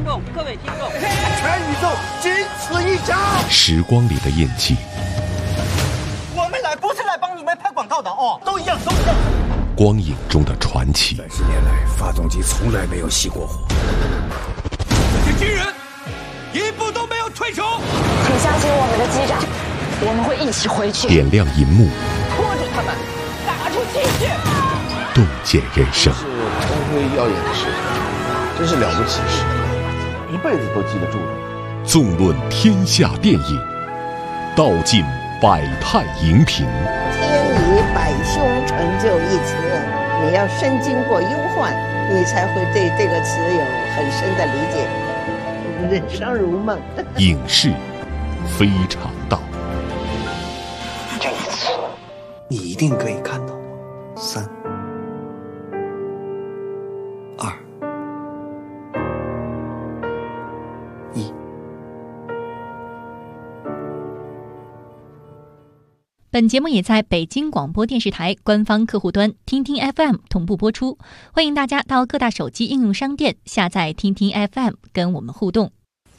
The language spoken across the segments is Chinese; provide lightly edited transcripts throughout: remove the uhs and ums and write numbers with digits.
各位听众， 全宇宙仅此一家。 时光里的印记， 我们来不是来帮你们拍广告的哦，都一样。 光影中的传奇。 30年来，发动机从来没有熄过火。 这些军人一步都没有退出。 请相信我们的机长，我们会一起回去。 点亮银幕， 拖住他们，打出气势， 洞见人生。 是光辉耀眼的事，真是了不起的事，一辈子都记得住的。 纵论天下电影，道尽百态荧屏。 天理百凶，成就一词。你要深经过忧患，你才会对这个词有很深的理解。人生如梦。 影视非常道。 这一次，你一定可以看到。3、2、1。 本节目也在北京广播电视台官方客户端听听 FM 同步播出，欢迎大家到各大手机应用商店下载听听 FM 跟我们互动。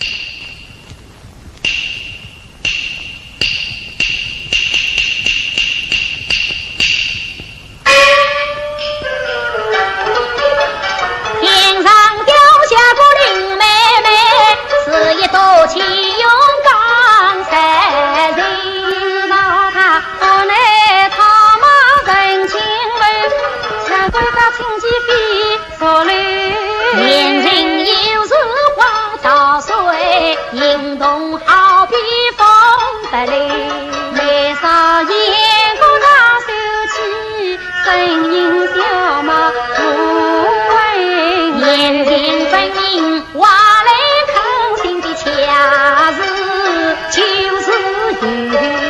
天上掉下个林妹妹，是一朵气勇刚三人。年人有时花草水，行动好比风得雷。眉梢眼光那秀气，声音小马不问。年轻本应话来坑心的恰是就是雨。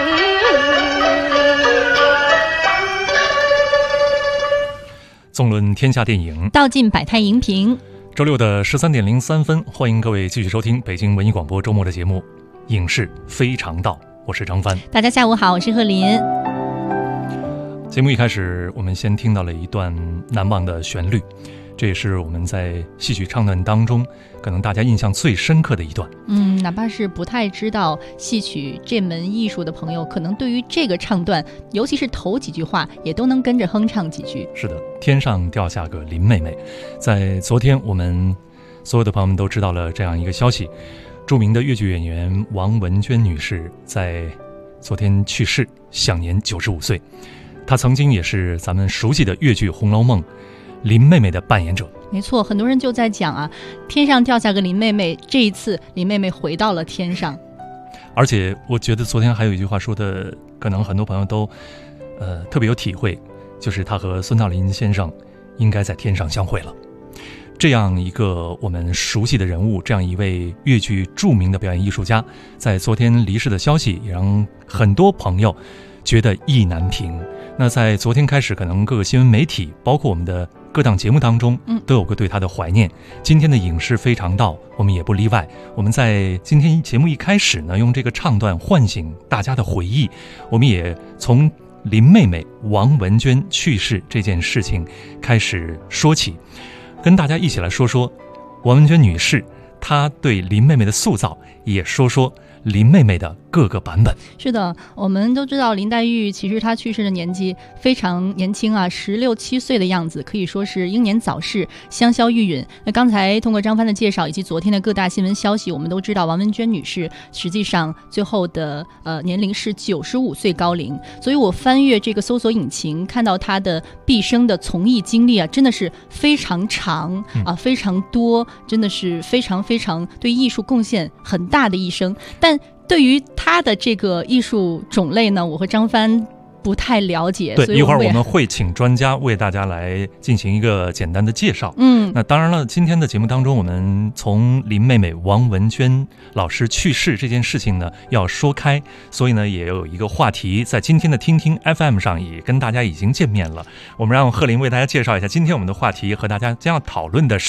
纵论天下电影， 道尽百态荧屏。 周六的13点03分，欢迎各位继续收听北京文艺广播周末的节目《影视非常道》，我是张帆。 大家下午好，我是贺林。 节目一开始，我们先听到了一段难忘的旋律，这也是我们在戏曲唱段当中可能大家印象最深刻的一段。 哪怕是不太知道戏曲这门艺术的朋友，可能对于这个唱段，尤其是头几句话，也都能跟着哼唱几句。 是的，天上掉下个林妹妹。在昨天，我们所有的朋友们都知道了这样一个消息：著名的粤剧演员王文娟女士在昨天去世，享年95岁。她曾经也是咱们熟悉的粤剧《红楼梦》林妹妹的扮演者。 没错，很多人就在讲啊，天上掉下个林妹妹，这一次林妹妹回到了天上。 而且我觉得昨天还有一句话说的，可能很多朋友都特别有体会，就是她和孙大林先生应该在天上相会了。这样一个我们熟悉的人物，这样一位粤剧著名的表演艺术家，在昨天离世的消息也让很多朋友觉得意难平。那在昨天开始，可能各个新闻媒体包括我们的各档节目当中都有个对他的怀念。今天的影视非常道我们也不例外，我们在今天节目一开始呢，用这个唱段唤醒大家的回忆。我们也从林妹妹王文娟去世这件事情开始说起，跟大家一起来说说王文娟女士她对林妹妹的塑造，也说说林妹妹的各个版本。 是的，我们都知道林黛玉其实她去世的年纪非常年轻啊，16、17岁的样子，可以说是英年早逝，香消玉殒。那刚才通过张帆的介绍以及昨天的各大新闻消息，我们都知道王文娟女士实际上最后的年龄是95岁高龄。所以我翻阅这个搜索引擎，看到她的毕生的从艺经历啊，真的是非常长啊，非常多，真的是非常非常对艺术贡献很大的一生。但对于他的这个艺术种类呢，我和张帆不太了解。 对，一会儿我们会请专家为大家来进行一个简单的介绍。那当然了，今天的节目当中，我们从林妹妹王文娟老师去世这件事情呢要说开，所以呢也有一个话题在今天的听听 FM 上也跟大家已经见面了。我们让贺林为大家介绍一下今天我们的话题，和大家将要讨论的是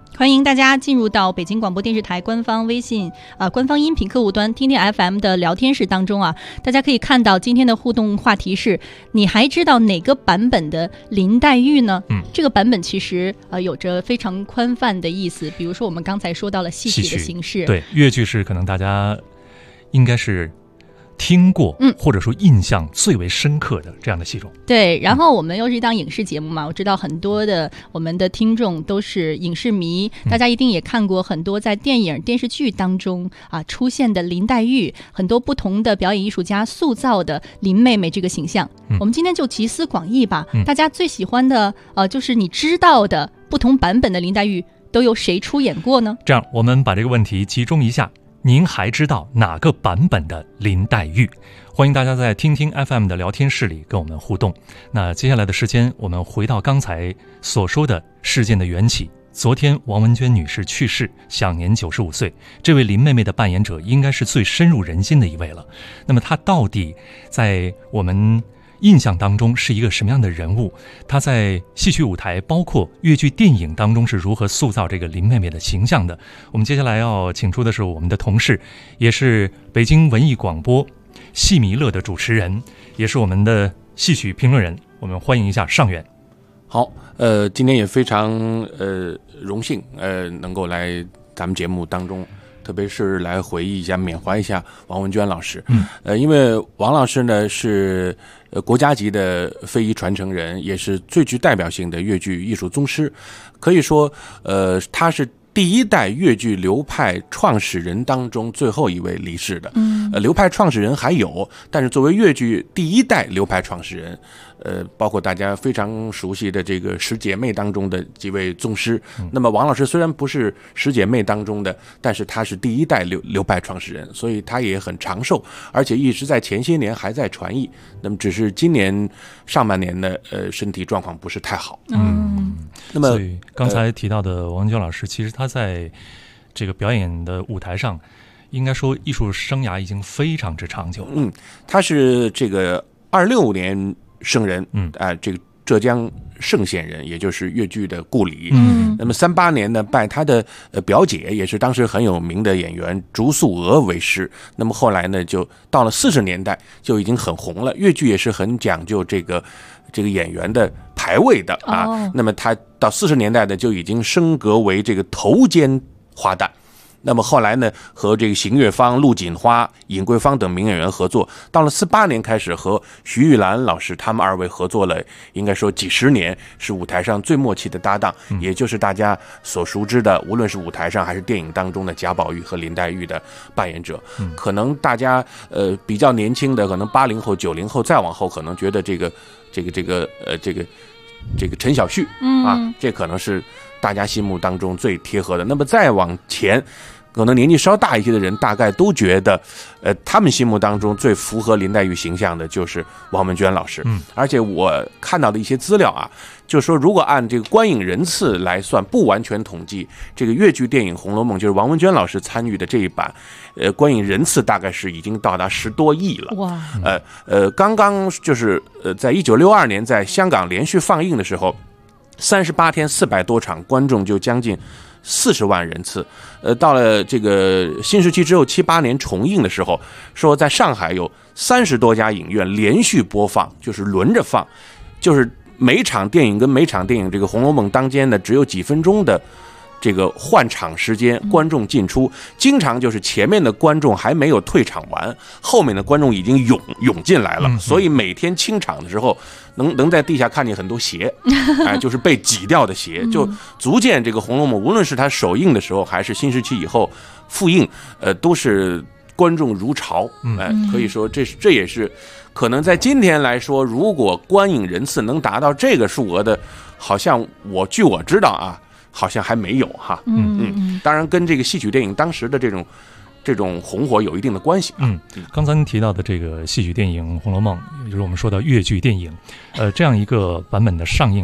欢迎大家进入到北京广播电视台官方微信官方音频客户端听听 FM 的聊天室当中啊，大家可以看到今天的互动话题是：你还知道哪个版本的林黛玉呢？这个版本其实有着非常宽泛的意思，比如说我们刚才说到了戏曲的形式， 对，越剧是可能大家应该是听过，或者说印象最为深刻的这样的戏种。 对，然后我们又是一档影视节目嘛，我知道很多的我们的听众都是影视迷，大家一定也看过很多在电影电视剧当中出现的林黛玉，很多不同的表演艺术家塑造的林妹妹这个形象。我们今天就集思广益吧，大家最喜欢的就是你知道的不同版本的林黛玉都由谁出演过呢？ 这样我们把这个问题集中一下，您还知道哪个版本的林黛玉？欢迎大家在听听 FM 的聊天室里跟我们互动。那接下来的时间，我们回到刚才所说的事件的缘起。昨天王文娟女士去世，享年95岁。这位林妹妹的扮演者应该是最深入人心的一位了。那么她到底在我们印象当中是一个什么样的人物？她在戏曲舞台包括越剧电影当中是如何塑造这个林妹妹的形象的？我们接下来要请出的是我们的同事，也是北京文艺广播戏迷乐的主持人，也是我们的戏曲评论人，我们欢迎一下尚远。 好，今天也非常荣幸能够来咱们节目当中，特别是来回忆一下、缅怀一下王文娟老师。因为王老师呢是国家级的非遗传承人，也是最具代表性的越剧艺术宗师，可以说他是第一代越剧流派创始人当中最后一位离世的。流派创始人还有，但是作为越剧第一代流派创始人，包括大家非常熟悉的这个十姐妹当中的几位宗师。那么王老师虽然不是十姐妹当中的，但是他是第一代流派创始人，所以他也很长寿，而且一直在前些年还在传艺。那么只是今年上半年的身体状况不是太好。那么所以刚才提到的王文娟老师，其实他在这个表演的舞台上，应该说艺术生涯已经非常之长久。 他是这个26年生人，这个浙江嵊县人，也就是越剧的故里。那么38年呢，拜他的表姐，也是当时很有名的演员竹素娥为师。那么后来呢，就到了40年代就已经很红了。越剧也是很讲究这个演员的排位的那么他到40年代呢，就已经升格为这个头尖花旦。那么后来呢，和这个邢月芳、陆锦花、尹桂芳等名演员合作，到了48年开始和徐玉兰老师他们二位合作了，应该说几十年，是舞台上最默契的搭档，也就是大家所熟知的，无论是舞台上还是电影当中的贾宝玉和林黛玉的扮演者。可能大家比较年轻的，可能80后、90后再往后，可能觉得这个陈小旭这可能是大家心目当中最贴合的。那么再往前，可能年纪稍大一些的人大概都觉得他们心目当中最符合林黛玉形象的就是王文娟老师。而且我看到的一些资料就是说如果按这个观影人次来算，不完全统计，这个越剧电影《红楼梦》就是王文娟老师参与的这一版观影人次大概是已经到达10多亿了。 哇！ 刚刚就是在1962年在香港连续放映的时候，38天400多场，观众就将近40万人次。到了这个新时期之后7-8年重映的时候，说在上海有30多家影院连续播放，就是轮着放，就是每场电影跟每场电影这个《红楼梦》当间的只有几分钟的这个换场时间，观众进出经常就是前面的观众还没有退场完，后面的观众已经涌进来了。所以每天清场的时候能在地下看见很多鞋就是被挤掉的鞋，就足见这个《红楼梦》无论是它首映的时候还是新时期以后复映都是观众如潮。可以说这也是可能在今天来说，如果观影人次能达到这个数额的，好像据我知道好像还没有哈。当然跟这个戏曲电影当时的这种红火有一定的关系。 刚才您提到的这个戏曲电影《红楼梦》，也就是我们说的越剧电影，这样一个版本的上映，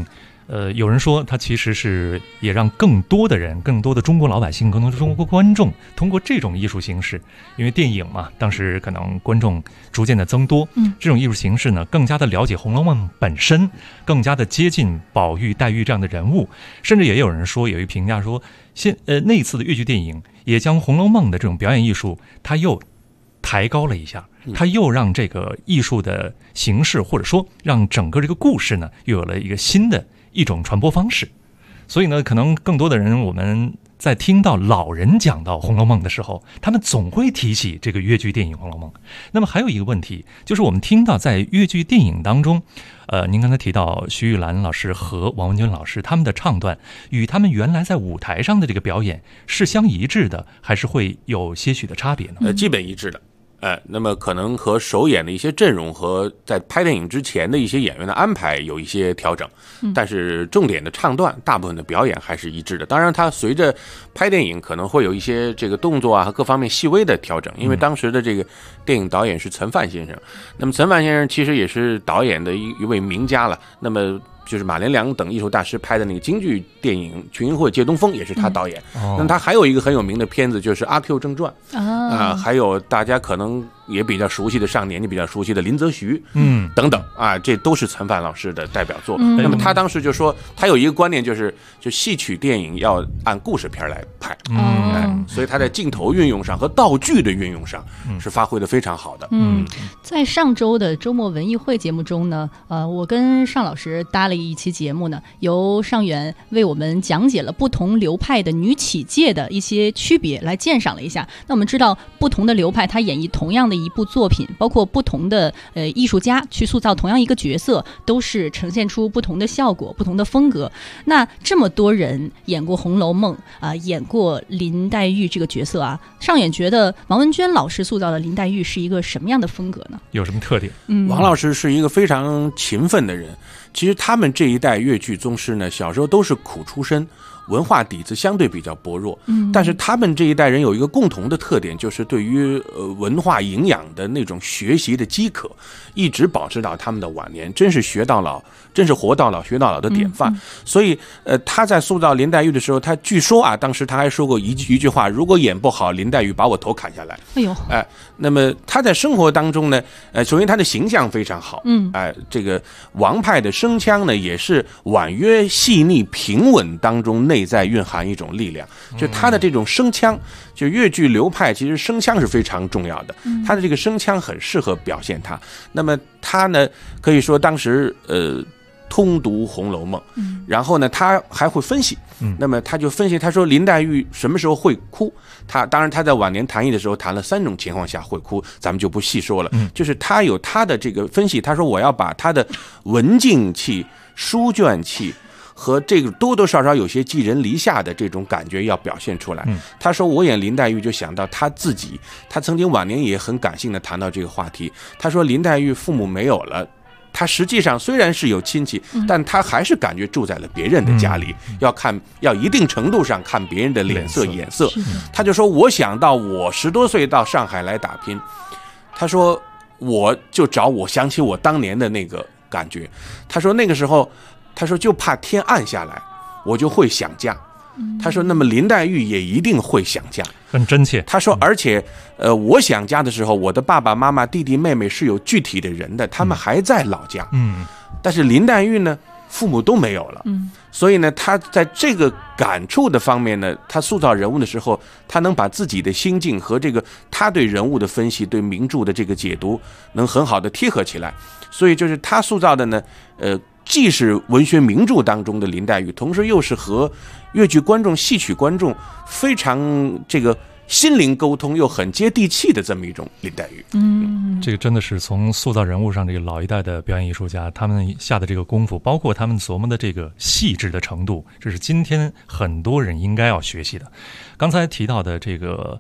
有人说它其实是也让更多的人、更多的中国老百姓、更多的中国观众通过这种艺术形式，因为电影嘛，当时可能观众逐渐的增多，这种艺术形式呢，更加的了解《红楼梦》本身，更加的接近宝玉、黛玉这样的人物，甚至也有人说，有一评价说，那一次的粤剧电影也将《红楼梦》的这种表演艺术，它又抬高了一下，它又让这个艺术的形式，或者说让整个这个故事呢，又有了一个新的一种传播方式。所以呢，可能更多的人，我们在听到老人讲到《红楼梦》的时候，他们总会提起这个粤剧电影《红楼梦》。那么还有一个问题，就是我们听到在粤剧电影当中，您刚才提到徐玉兰老师和王文娟老师他们的唱段，与他们原来在舞台上的这个表演是相一致的，还是会有些许的差别呢？ 基本一致的。那么可能和首演的一些阵容和在拍电影之前的一些演员的安排有一些调整，但是重点的唱段、大部分的表演还是一致的。当然，它随着拍电影可能会有一些这个动作啊和各方面细微的调整，因为当时的这个电影导演是岑范先生。那么岑范先生其实也是导演的一位名家了。那么就是马连良等艺术大师拍的那个京剧电影《群英会借东风》也是他导演。那么他还有一个很有名的片子就是《阿 Q 正传》还有大家可能也比较熟悉的，上年纪比较熟悉的林则徐等等这都是岑范老师的代表作。那么他当时就说，他有一个观念，就戏曲电影要按故事片来拍。所以他在镜头运用上和道具的运用上是发挥的非常好的。 在上周的周末文艺会节目中呢，我跟尚老师搭了一期节目呢，由尚远为我们讲解了不同流派的女起介的一些区别，来鉴赏了一下。那我们知道不同的流派它演绎同样的一部作品，包括不同的艺术家去塑造同样一个角色，都是呈现出不同的效果、不同的风格。那这么多人演过《红楼梦》演过林黛玉这个角色尚远觉得王文娟老师塑造的林黛玉是一个什么样的风格呢？ 有什么特点？ 王老师是一个非常勤奋的人。其实他们这一代粤剧宗师呢，小时候都是苦出身，文化底子相对比较薄弱。但是他们这一代人有一个共同的特点，就是对于文化营养的那种学习的饥渴，一直保持到他们的晚年，真是学到老，真是活到老学到老的典范。所以他在塑造林黛玉的时候，他据说当时他还说过一句话，如果演不好，林黛玉把我头砍下来。那么他在生活当中呢，首先他的形象非常好。这个王派的声腔呢，也是婉约细腻平稳当中内在蕴含一种力量。就他的这种声腔，就粤剧流派其实声腔是非常重要的，他的这个声腔很适合表现他。那么他呢，可以说当时通读《红楼梦》，然后呢他还会分析。那么他就分析，他说林黛玉什么时候会哭，当然他在晚年谈艺的时候谈了3种情况下会哭，咱们就不细说了。就是他有他的这个分析，他说我要把他的文静气、书卷气和这个多多少少有些寄人篱下的这种感觉要表现出来。他说我演林黛玉就想到他自己，他曾经晚年也很感性的谈到这个话题。他说林黛玉父母没有了，他实际上虽然是有亲戚，但他还是感觉住在了别人的家里，要一定程度上看别人的脸色眼色。他就说我想到我10多岁到上海来打拼，他说我想起我当年的那个感觉。他说那个时候，他说就怕天暗下来，我就会想家。他说那么林黛玉也一定会想家， 很真切。 他说而且我想家的时候，我的爸爸妈妈弟弟妹妹是有具体的人的，他们还在老家。但是林黛玉呢，父母都没有了。所以呢他在这个感触的方面呢，他塑造人物的时候，他能把自己的心境和这个他对人物的分析、对名著的这个解读能很好的贴合起来。所以就是他塑造的呢既是文学名著当中的林黛玉，同时又是和粤剧观众、戏曲观众非常这个心灵沟通又很接地气的这么一种林黛玉。 这个真的是从塑造人物上，这个老一代的表演艺术家他们下的这个功夫，包括他们琢磨的这个细致的程度，这是今天很多人应该要学习的。刚才提到的这个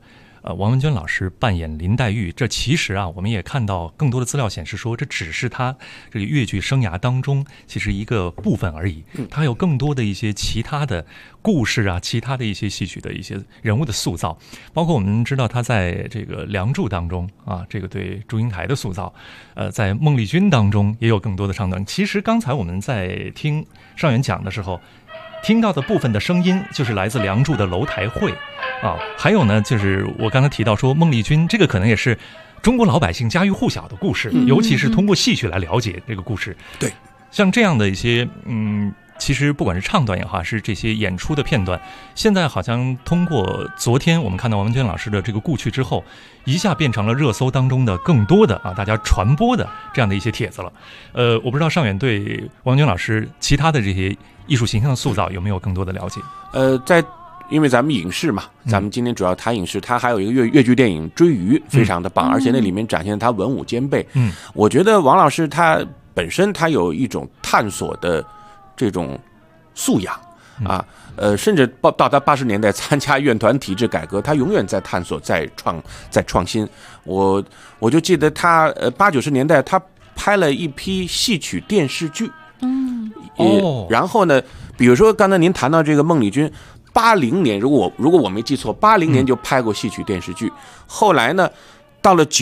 王文娟老师扮演林黛玉，这其实啊，我们也看到更多的资料显示说，这只是她这个越剧生涯当中其实一个部分而已。她有更多的一些其他的故事啊，其他的一些戏曲的一些人物的塑造，包括我们知道她在这个《梁祝》当中啊，这个对祝英台的塑造，在《孟丽君》当中也有更多的唱段。其实刚才我们在听上元讲的时候，听到的部分的声音就是来自《梁祝》的楼台会啊，还有呢，就是我刚才提到说孟丽君，这个可能也是中国老百姓家喻户晓的故事，尤其是通过戏曲来了解这个故事。 对， 像这样的一些其实不管是唱段也好，是这些演出的片段，现在好像通过昨天我们看到王文娟老师的这个故去之后，一下变成了热搜当中的更多的大家传播的这样的一些帖子了。我不知道尚远对王文娟老师其他的这些艺术形象的塑造有没有更多的了解？ 因为咱们影视嘛，咱们今天主要谈影视，它还有一个越剧电影《追鱼》，非常的棒，而且那里面展现他文武兼备。我觉得王老师他本身他有一种探索的这种素养啊，甚至到他80年代参加院团体制改革，他永远在探索，在创新。我就记得他80、90年代他拍了一批戏曲电视剧，然后呢，比如说刚才您谈到这个孟丽君，80年，如果我没记错，80年就拍过戏曲电视剧。后来呢，到了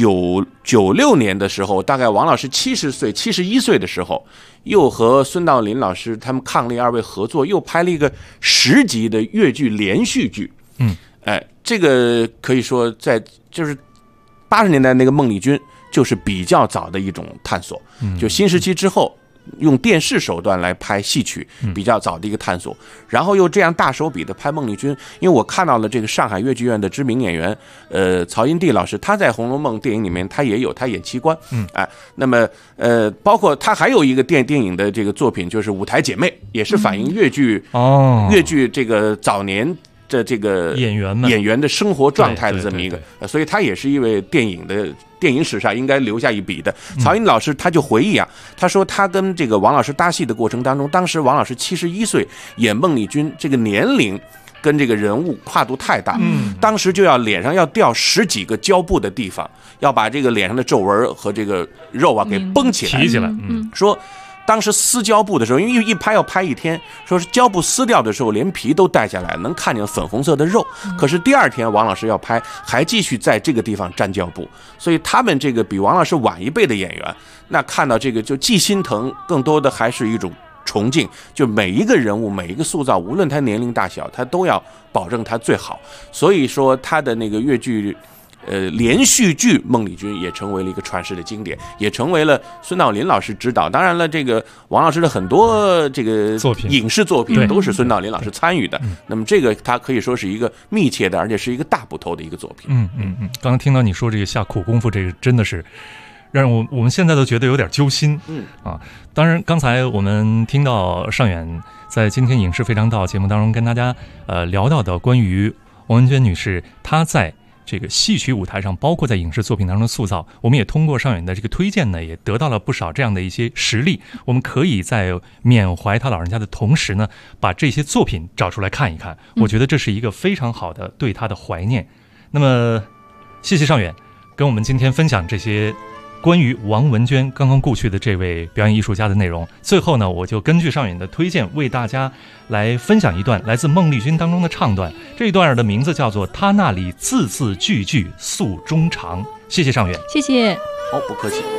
96年的时候，大概王老师70岁、71岁的时候，又和孙道临老师他们伉俪2位合作，又拍了一个10集的越剧连续剧。这个可以说就是80年代那个孟丽君，就是比较早的一种探索。就新时期之后，用电视手段来拍戏曲，比较早的一个探索，然后又这样大手笔的拍孟丽君。因为我看到了这个上海越剧院的知名演员曹荫娣老师，他在《红楼梦》电影里面他也有，他演七官。那么包括他还有一个电影的这个作品，就是《舞台姐妹》，也是反映越剧这个早年的这个演员的生活状态的这么一个，所以他也是一位电影史上应该留下一笔的。曹荫老师他就回忆啊，他说他跟这个王老师搭戏的过程当中，当时王老师71岁演孟丽君，这个年龄跟这个人物跨度太大，当时就要脸上要掉10几个胶布的地方，要把这个脸上的皱纹和这个肉啊给绷起来， 提起来。 说当时撕胶布的时候，因为一拍要拍1天，说是胶布撕掉的时候连皮都带下来，能看见粉红色的肉。可是第2天王老师要拍，还继续在这个地方粘胶布。所以他们这个比王老师晚一辈的演员，那看到这个就既心疼，更多的还是一种崇敬。就每一个人物，每一个塑造，无论他年龄大小，他都要保证他最好。所以说他的那个越剧连续剧《孟丽君》也成为了一个传世的经典，也成为了孙道临老师指导。当然了，这个王老师的很多这个影视作品都是孙道临老师参与的。那么这个他可以说是一个密切的，而且是一个大部头的一个作品。 刚才听到你说这个下苦功夫，这个真的是让我们现在都觉得有点揪心。当然刚才我们听到尚远在今天影视非常道节目当中跟大家聊到的关于王文娟女士她在这个戏曲舞台上，包括在影视作品当中的塑造，我们也通过尚远的这个推荐呢，也得到了不少这样的一些实例。我们可以在缅怀他老人家的同时呢，把这些作品找出来看一看。我觉得这是一个非常好的对他的怀念。那么，谢谢尚远跟我们今天分享这些关于王文娟刚刚故去的这位表演艺术家的内容。最后呢，我就根据尚远的推荐，为大家来分享一段来自孟丽君当中的唱段。这一段的名字叫做《他那里字字句句诉衷肠》。谢谢尚远， 谢谢。 不客气。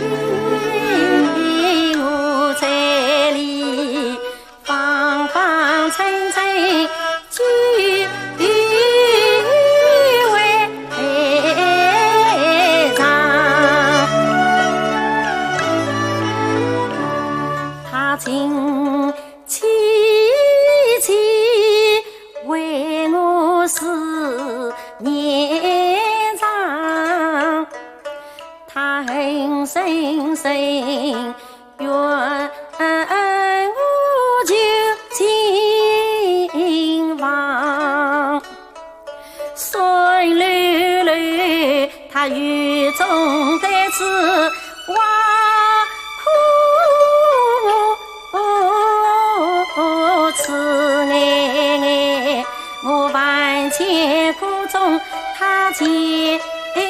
我在里方方正正句情凄凄为我思念长，他恨深深愿我就近望，水流流他雨中在此望此爱我万千苦中中他前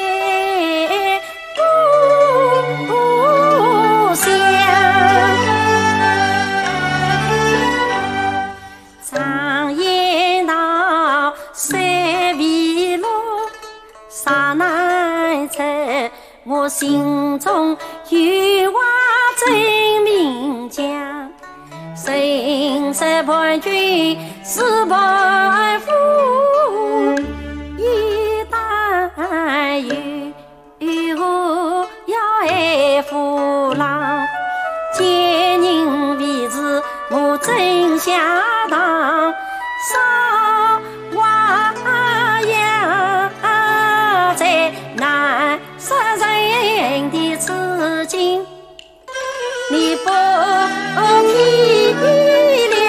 不想，常言道水为落，沙难测，我心中有话真明讲，生死伴君是伴夫，一旦有要爱夫郎，见人为子我真下当，少娃养在难杀人的此境，你不体谅。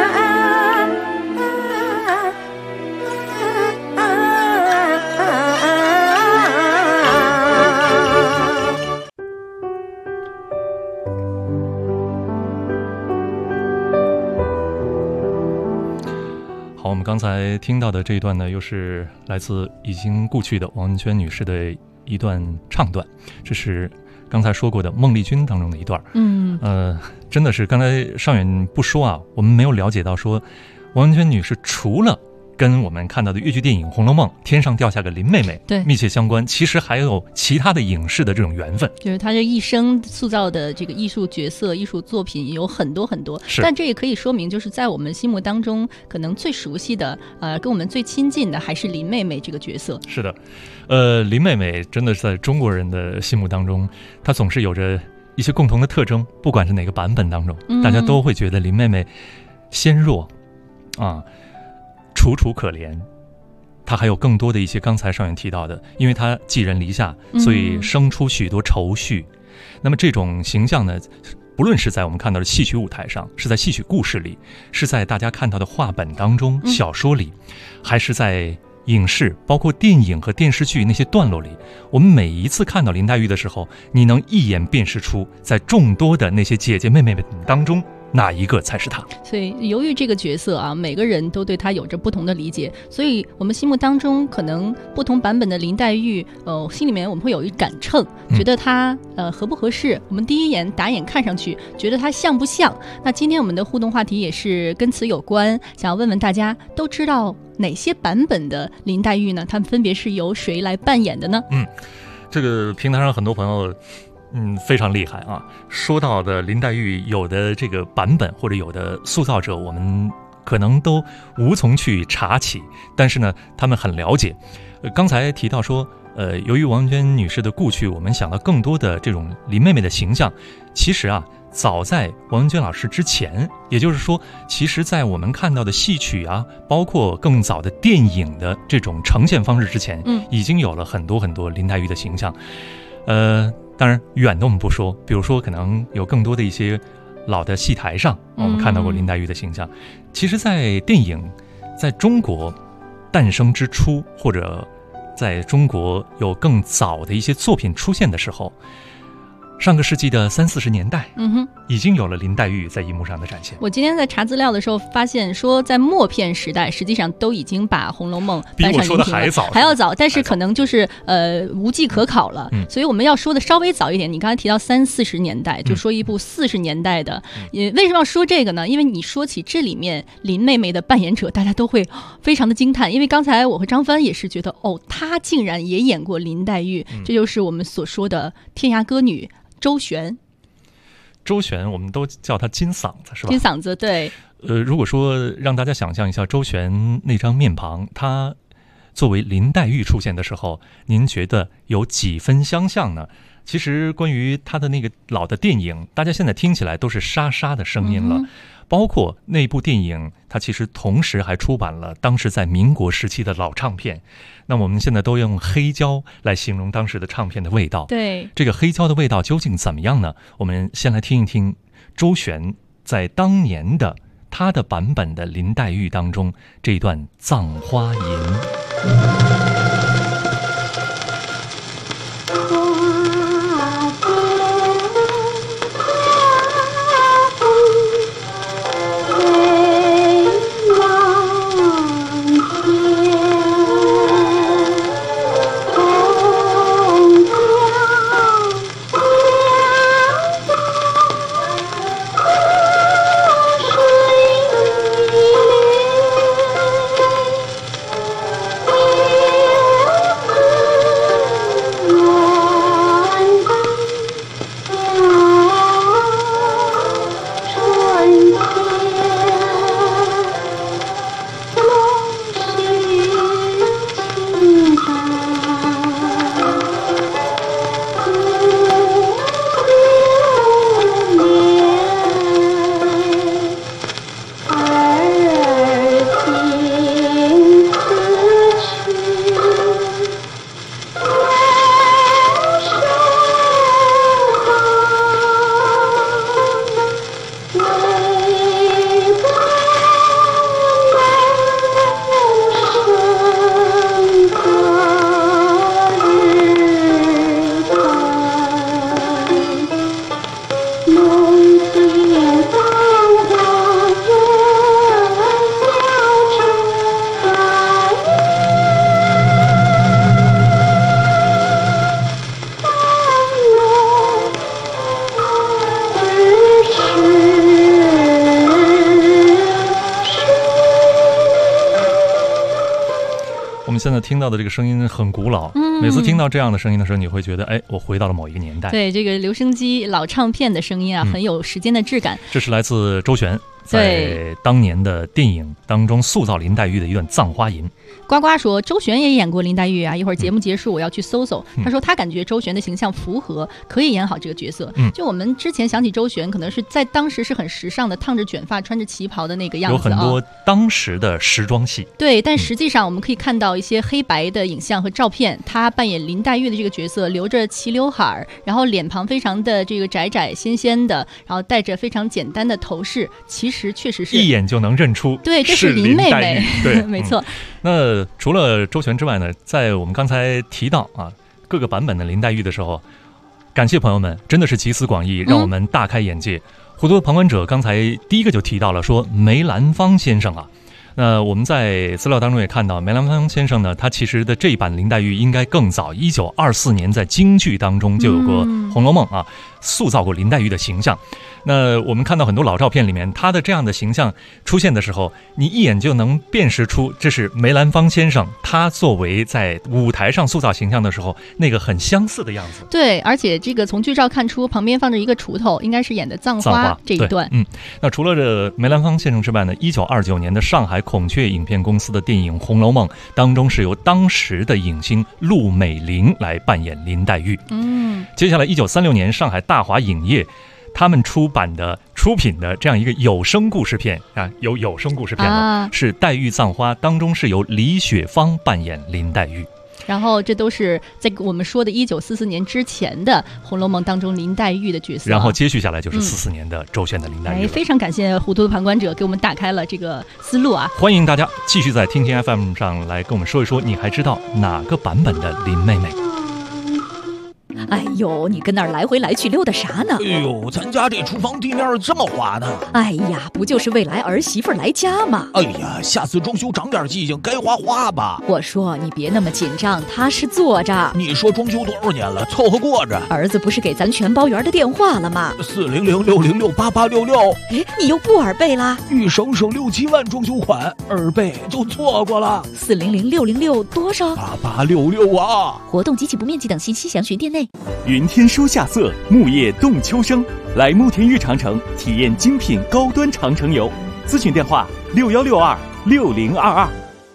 好，我们刚才听到的这一段呢，又是来自已经故去的王文娟女士的一段唱段，这是刚才说过的《孟丽君》当中的一段。真的是刚才尚远不说啊，我们没有了解到说，王文娟女士除了跟我们看到的粤剧电影《红楼梦》天上掉下个林妹妹对密切相关，其实还有其他的影视的这种缘分， 就是她这一生塑造的这个艺术角色、艺术作品有很多很多，但这也可以说明，就是在我们心目当中，可能最熟悉的，跟我们最亲近的还是林妹妹这个角色。 是的，林妹妹真的是在中国人的心目当中，她总是有着一些共同的特征，不管是哪个版本当中，大家都会觉得林妹妹纤弱啊，楚楚可怜。她还有更多的一些刚才上面提到的，因为她寄人篱下，所以生出许多愁绪。那么这种形象呢，不论是在我们看到的戏曲舞台上，是在戏曲故事里，是在大家看到的话本当中、小说里，还是在影视包括电影和电视剧那些段落里，我们每一次看到林黛玉的时候，你能一眼辨识出在众多的那些姐姐妹妹们当中哪一个才是她。 所以由于这个角色啊，每个人都对她有着不同的理解，所以我们心目当中可能不同版本的林黛玉，心里面我们会有一杆秤，觉得她合不合适，我们第一眼打眼看上去觉得她像不像。那今天我们的互动话题也是跟此有关，想要问问大家，都知道哪些版本的林黛玉呢？他们分别是由谁来扮演的呢？ 这个平台上很多朋友非常厉害啊！说到的林黛玉有的这个版本或者有的塑造者，我们可能都无从去查起，但是呢，他们很了解。刚才提到说，由于王文娟女士的故去，我们想到更多的这种林妹妹的形象，其实啊，早在王文娟老师之前，也就是说，其实在我们看到的戏曲啊，包括更早的电影的这种呈现方式之前，已经有了很多很多林黛玉的形象。当然远的我们不说，比如说可能有更多的一些老的戏台上，我们看到过林黛玉的形象。其实在电影在中国诞生之初，或者在中国有更早的一些作品出现的时候，上个世纪的30-40年代，已经有了林黛玉在荧幕上的展现。 我今天在查资料的时候发现说，在默片时代实际上都已经把《红楼梦》搬上荧屏了， 比我说的还要早，但是可能就是无迹可考了，所以我们要说的稍微早一点。你刚才提到30-40年代，就说一部40年代的，为什么要说这个呢？因为你说起这里面林妹妹的扮演者，大家都会非常的惊叹，因为刚才我和张帆也是觉得，她竟然也演过林黛玉，这就是我们所说的天涯歌女周璇。 周璇我们都叫她金嗓子，是吧？ 金嗓子，对。 如果说让大家想象一下周璇那张面庞，她作为林黛玉出现的时候，您觉得有几分相像呢？其实关于她的那个老的电影，大家现在听起来都是沙沙的声音了，包括那部电影，它其实同时还出版了当时在民国时期的老唱片。那我们现在都用黑胶来形容当时的唱片的味道。 对， 这个黑胶的味道究竟怎么样呢？我们先来听一听周璇在当年的她的版本的林黛玉当中这一段《葬花吟》。 们现在听到的这个声音很古老，每次听到这样的声音的时候，你会觉得，哎，我回到了某一个年代。 对，这个留声机老唱片的声音啊，很有时间的质感。 这是来自周璇在当年的电影当中塑造林黛玉的一段《葬花吟》。 呱呱说周璇也演过林黛玉啊，一会儿节目结束我要去搜搜。他说他感觉周璇的形象符合，可以演好这个角色。就我们之前想起周璇，可能是在当时是很时尚的，烫着卷发，穿着旗袍的那个样子， 有很多当时的时装戏。 对，但实际上我们可以看到一些黑白的影像和照片，他扮演林黛玉的这个角色，留着齐刘海，然后脸庞非常的这个窄窄纤纤的，然后戴着非常简单的头饰，其实确实是一眼就能认出， 对，这是林妹妹， 对， 没错。 那除了周璇之外呢，在我们刚才提到各个版本的林黛玉的时候，感谢朋友们，真的是集思广益，让我们大开眼界。糊涂的旁观者刚才第一个就提到了说梅兰芳先生啊。那我们在资料当中也看到，梅兰芳先生呢，他其实的这一版林黛玉应该更早，1924年在京剧当中就有过《红楼梦》塑造过林黛玉的形象。那我们看到很多老照片里面，他的这样的形象出现的时候，你一眼就能辨识出这是梅兰芳先生，他作为在舞台上塑造形象的时候那个很相似的样子。 对，而且这个从剧照看出，旁边放着一个锄头，应该是演的葬花这一段。 那除了这梅兰芳先生之外呢，1929年的上海孔雀影片公司的电影《红楼梦》当中，是由当时的影星陆美玲来扮演林黛玉。接下来1936年上海大华影业他们出品的这样一个有声故事片有声故事片了，是《黛玉葬花》，当中是由李雪芳扮演林黛玉。 然后这都是在我们说的1944年之前的《红楼梦》当中林黛玉的角色， 然后接续下来就是44年的周璇的林黛玉。 非常感谢糊涂的旁观者给我们打开了这个思路啊！ 欢迎大家继续在听听 FM 上来跟我们说一说，你还知道哪个版本的林妹妹？ 哎呦，你跟那儿来回来去溜达啥呢？ 哎呦，咱家这厨房地面这么滑呢。 哎呀，不就是未来儿媳妇来家吗？ 哎呀，下次装修长点记性，该花吧。 我说你别那么紧张，他是坐着。 你说装修多少年了，凑合过着。 儿子不是给咱全包圆的电话了吗 ？400-606-8866。 哎，你又不耳背啦？ 欲省6、7万装修款，耳背就错过了。 400-606多少 ？8866啊！ 活动及其不面积等信息详询店内。 云天书夏色，木叶动秋生。来慕田峪长城体验精品高端长城游，咨询电话6162-6022。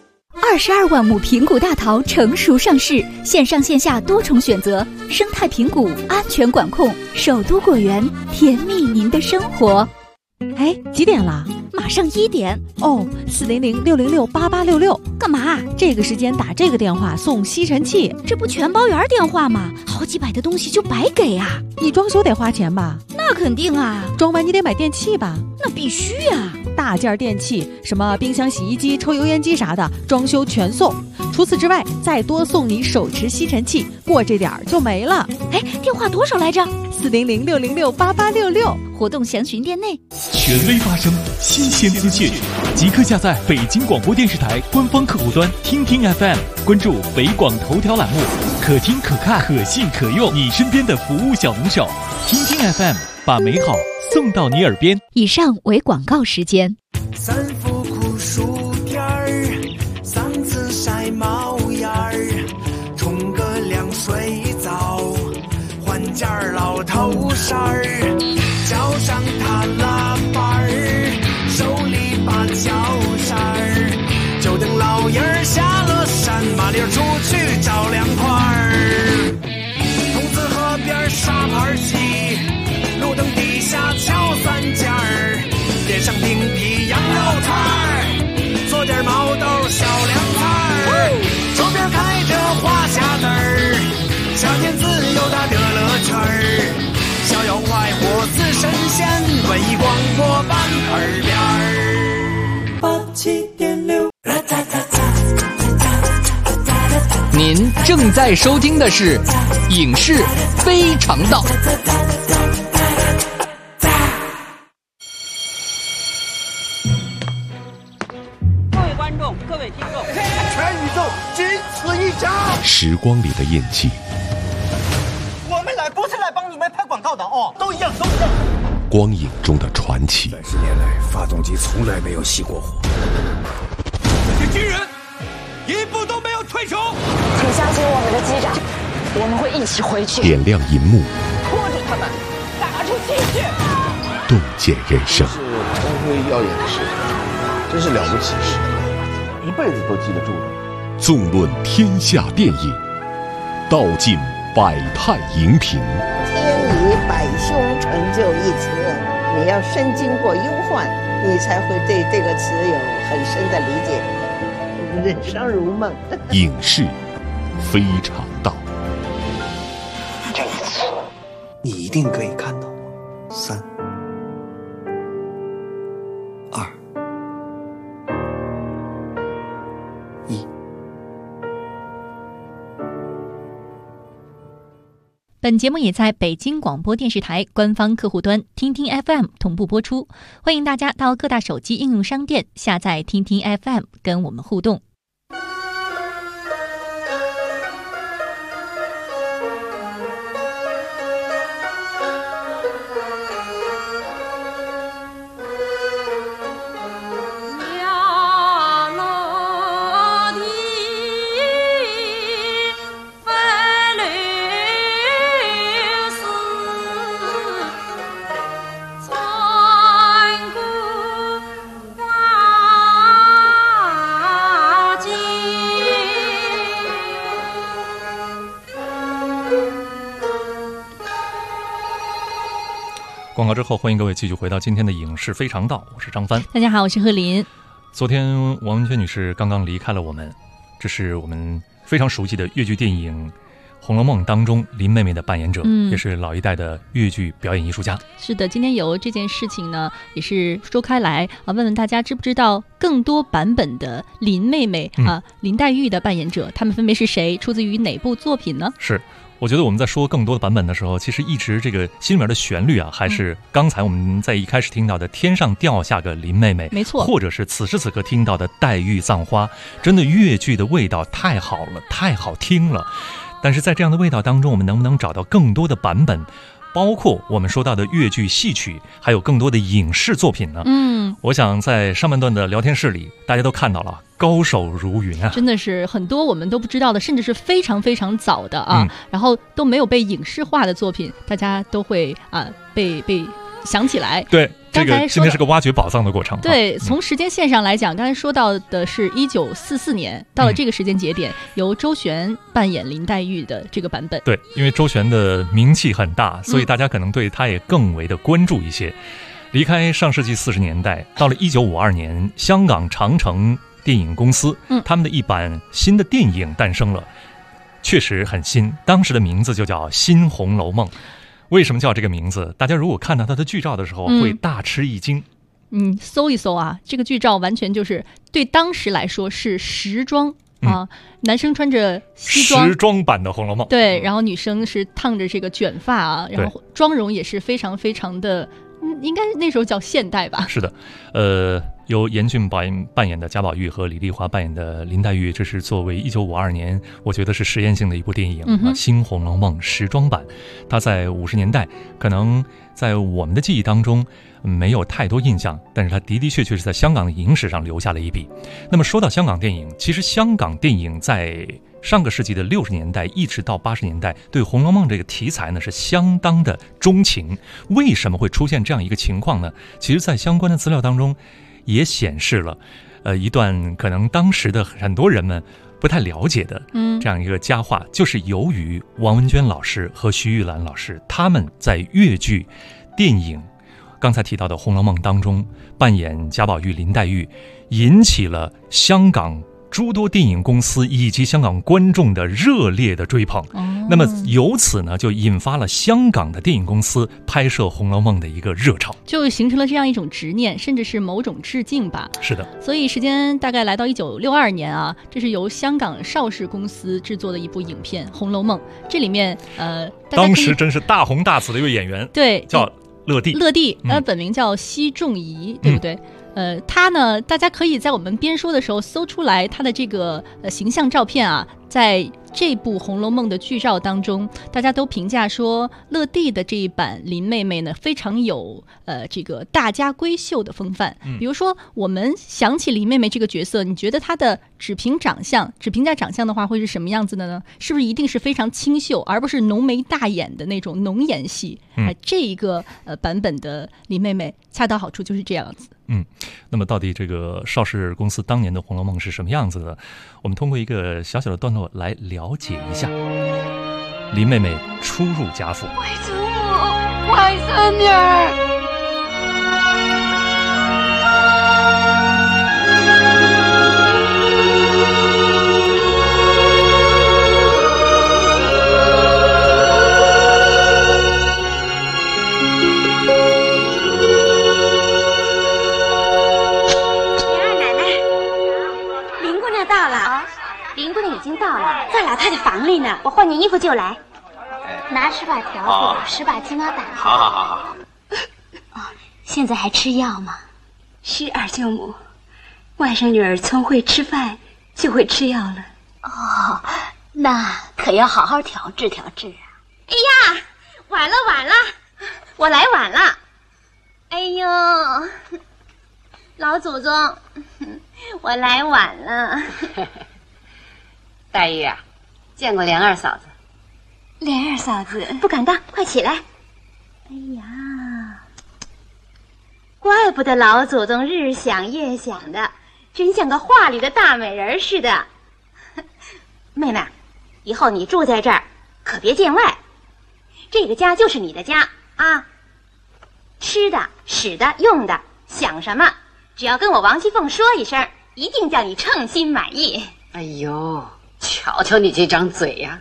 22万亩平谷大桃成熟上市，线上线下多重选择，生态平谷，安全管控，首都果园，甜蜜您的生活。 哎，几点了？ 马上1点。 哦，400-606-8866。 干嘛？ 这个时间打这个电话送吸尘器， 这不全包圆电话吗？好几百的东西就白给啊！ 你装修得花钱吧？ 那肯定啊！ 装完你得买电器吧？ 那必须啊！ 大件电器，什么冰箱、洗衣机、抽油烟机啥的，装修全送。除此之外，再多送你手持吸尘器，过这点儿就没了。 哎，电话多少来着 ？400-606-8866。 活动详询店内。 权威发声，新鲜资讯，即刻下载北京广播电视台官方客户端听听 FM， 关注北广头条栏目，可听可看可信可用，你身边的服务小能手。听听 FM， 把美好送到你耳边。 以上为广告时间。 3伏酷暑天儿，3次晒毛眼儿，冲个凉水澡，换件老头衫儿，脚上踏喇叭儿，手里把脚扇儿，就等老爷儿下了山，麻溜出去找凉快儿。筒子河边沙盘棋，路灯底下敲3件儿，点上冰皮羊肉串儿，做点毛豆小凉菜儿，周边开着花匣子儿，夏天自由的乐乐圈儿，逍遥快活似神仙，文艺广播伴耳边儿。87.6。 您正在收听的是《影视非常道》。 各位观众，各位听众， 全宇宙仅此一家。 时光里的印记， 我们来不是来帮你们拍广告的哦，都一样。 光影中的传奇。 30年来，发动机从来没有熄过火。 这些军人一步都没有退我们会一起回去。 点亮银幕， 拖住他们，打出气去。 洞见人生。 是光辉耀眼的事，真是了不起的事，一辈子都记得住的。 纵论天下电影，道尽百态荧屏。 天以百凶成就一词，你要深经过忧患，你才会对这个词有很深的理解。人生如梦。 影视非常道。 这一次，你一定可以看到我。3、2、1。 本节目也在北京广播电视台官方客户端听听 FM 同步播出，欢迎大家到各大手机应用商店下载听听 FM 跟我们互动。 广告之后，欢迎各位继续回到今天的影视非常道，我是张帆。 大家好，我是贺林。 昨天王文娟女士刚刚离开了我们，这是我们非常熟悉的粤剧电影《红楼梦》当中林妹妹的扮演者，也是老一代的粤剧表演艺术家。 是的，今天由这件事情呢，也是说开来啊，问问大家知不知道更多版本的林妹妹啊，林黛玉的扮演者，他们分别是谁？出自于哪部作品呢？ 是。我觉得我们在说更多的版本的时候，其实一直这个心里面的旋律啊，还是刚才我们在一开始听到的天上掉下个林妹妹， 没错， 或者是此时此刻听到的黛玉葬花，真的粤剧的味道太好了，太好听了。但是在这样的味道当中，我们能不能找到更多的版本，包括我们说到的粤剧戏曲，还有更多的影视作品呢？我想在上半段的聊天室里，大家都看到了高手如云啊， 真的是很多我们都不知道的，甚至是非常非常早的啊，然后都没有被影视化的作品，大家都会被想起来。 对，这个今天是个挖掘宝藏的过程。 对，从时间线上来讲，刚才说到的是1944年，到了这个时间节点，由周璇扮演林黛玉的这个版本。 对，因为周璇的名气很大，所以大家可能对她也更为的关注一些。离开上世纪40年代，到了1952年，香港长城电影公司，他们的一版新的电影诞生了，确实很新，当时的名字就叫《新红楼梦》。为什么叫这个名字？大家如果看到它的剧照的时候，会大吃一惊。 搜一搜啊，这个剧照完全就是对当时来说是时装啊，男生穿着西装， 时装版的《红楼梦》。 对，然后女生是烫着这个卷发啊，然后妆容也是非常非常的。应该那时候叫现代吧。 是的，由严俊扮演的贾宝玉和李丽华扮演的林黛玉，这是作为1952年我觉得是实验性的一部电影《新红楼梦》时装版。它在50年代可能在我们的记忆当中没有太多印象，但是它的的确确是在香港的影史上留下了一笔。那么说到香港电影，其实香港电影在上个世纪的60年代一直到80年代，对《红楼梦》这个题材呢是相当的钟情。为什么会出现这样一个情况呢？其实在相关的资料当中也显示了一段可能当时的很多人们不太了解的这样一个佳话，就是由于王文娟老师和徐玉兰老师他们在粤剧电影刚才提到的《红楼梦》当中扮演贾宝玉、林黛玉，引起了香港诸多电影公司以及香港观众的热烈的追捧。那么由此呢，就引发了香港的电影公司拍摄《红楼梦》的一个热潮， 就形成了这样一种执念，甚至是某种致敬吧。 是的， 所以时间大概来到1962年啊，这是由香港邵氏公司制作的一部影片《红楼梦》，这里面当时真是大红大紫的一位演员， 对， 叫乐蒂， 本名叫奚仲仪，对不对？他呢，大家可以在我们边说的时候搜出来他的这个形象照片啊， 在这部《红楼梦》的剧照当中，大家都评价说，乐蒂的这一版林妹妹呢，非常有这个大家闺秀的风范。比如说，我们想起林妹妹这个角色，你觉得她的只评价长相的话，会是什么样子的呢？是不是一定是非常清秀，而不是浓眉大眼的那种浓颜系？这一个版本的林妹妹恰到好处就是这样子。 那么到底这个邵氏公司当年的《红楼梦》是什么样子的？我们通过一个小小的段落来了解一下。林妹妹初入贾府， 外祖母，外孙女儿。 林姑娘已经到了，在老太太房里呢。我换件衣服就来。拿10把条子，10把金毛掸子。 好。 现在还吃药吗？是二舅母，外甥女儿从会吃饭就会吃药了。 哦，那可要好好调治调治啊。 哎呀，晚了，我来晚了。哎呦，老祖宗，我来晚了。 黛玉啊，见过莲二嫂子。 莲二嫂子不敢当，快起来。哎呀，怪不得老祖宗日想夜想的，真像个画里的大美人似的。妹妹，以后你住在这儿，可别见外。这个家就是你的家啊，吃的、使的、用的，想什么，只要跟我王熙凤说一声，一定叫你称心满意。 哎呦，瞧瞧你这张嘴呀！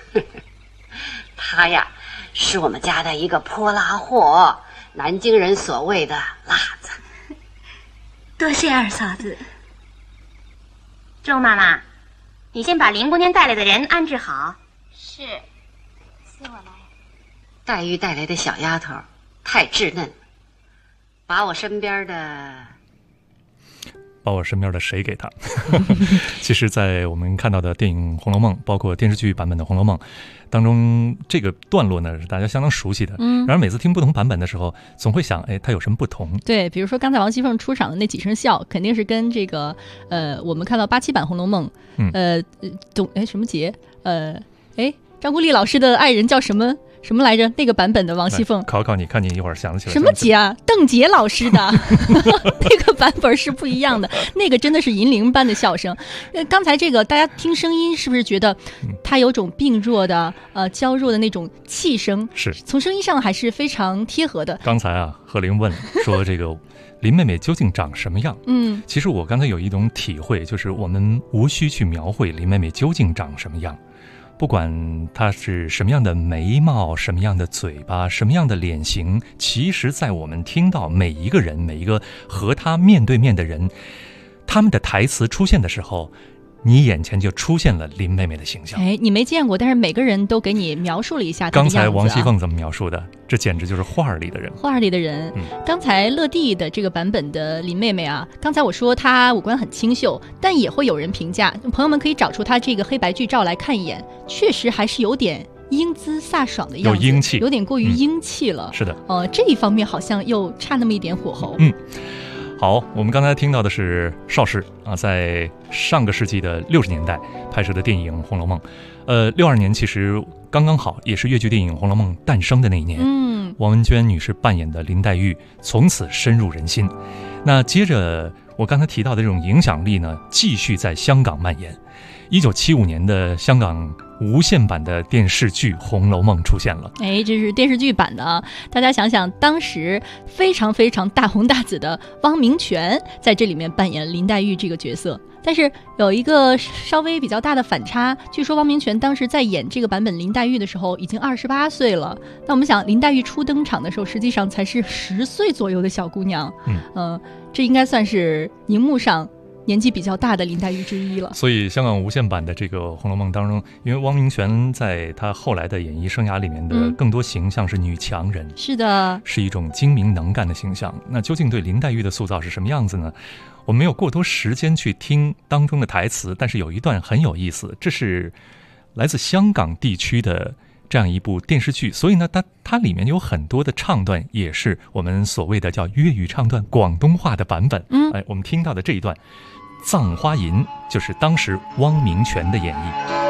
他呀，是我们家的一个泼辣货，南京人所谓的辣子。 多谢二嫂子。周妈妈，你先把林姑娘带来的人安置好。 是，随我来。 黛玉带来的小丫头太稚嫩了，把我身边的谁给他？其实在我们看到的电影《红楼梦》包括电视剧版本的《红楼梦》当中，这个段落呢是大家相当熟悉的。然而每次听不同版本的时候，总会想，它有什么不同？对，比如说刚才王熙凤出场的那几声笑，肯定是跟这个我们看到87版《红楼梦》什么节张国立老师的爱人叫什么来着？那个版本的王熙凤，考你，看你一会儿想得起来什么节啊？邓婕老师的那个版本是不一样的，那个真的是银铃般的笑声。刚才这个大家听声音是不是觉得它有种病弱的娇弱的那种气声？是，从声音上还是非常贴合的。刚才贺玲问说这个林妹妹究竟长什么样？其实我刚才有一种体会，就是我们无需去描绘林妹妹究竟长什么样。不管她是什么样的眉毛，什么样的嘴巴，什么样的脸型，其实在我们听到每一个人，每一个和她面对面的人，他们的台词出现的时候，你眼前就出现了林妹妹的形象。你没见过，但是每个人都给你描述了一下她的样子。刚才王熙凤怎么描述的？这简直就是画里的人。画里的人。刚才乐蒂的这个版本的林妹妹啊，刚才我说她五官很清秀，但也会有人评价，朋友们可以找出她这个黑白剧照来看一眼，确实还是有点英姿飒爽的样子，有英气，有点过于英气了。是的。这一方面好像又差那么一点火候。好，我们刚才听到的是邵氏在上个世纪的60年代拍摄的电影《红楼梦》。62年其实刚刚好，也是粤剧电影《红楼梦》诞生的那一年。王文娟女士扮演的林黛玉从此深入人心。那接着我刚才提到的这种影响力呢，继续在香港蔓延。1975年的香港无线版的电视剧《红楼梦》出现了。这是电视剧版的啊！大家想想，当时非常非常大红大紫的汪明荃在这里面扮演林黛玉这个角色。但是有一个稍微比较大的反差，据说汪明荃当时在演这个版本林黛玉的时候已经28岁了。那我们想，林黛玉初登场的时候，实际上才是10岁左右的小姑娘。这应该算是荧幕上年纪比较大的林黛玉之一了。 所以香港无线版的这个《红楼梦》当中，因为汪明荃在他后来的演艺生涯里面的更多形象是女强人， 是的， 是一种精明能干的形象。那究竟对林黛玉的塑造是什么样子呢？我没有过多时间去听当中的台词，但是有一段很有意思，这是来自香港地区的这样一部电视剧，所以呢它里面有很多的唱段也是我们所谓的叫粤语唱段，广东话的版本。我们听到的这一段《葬花吟》就是当时汪明荃的演绎。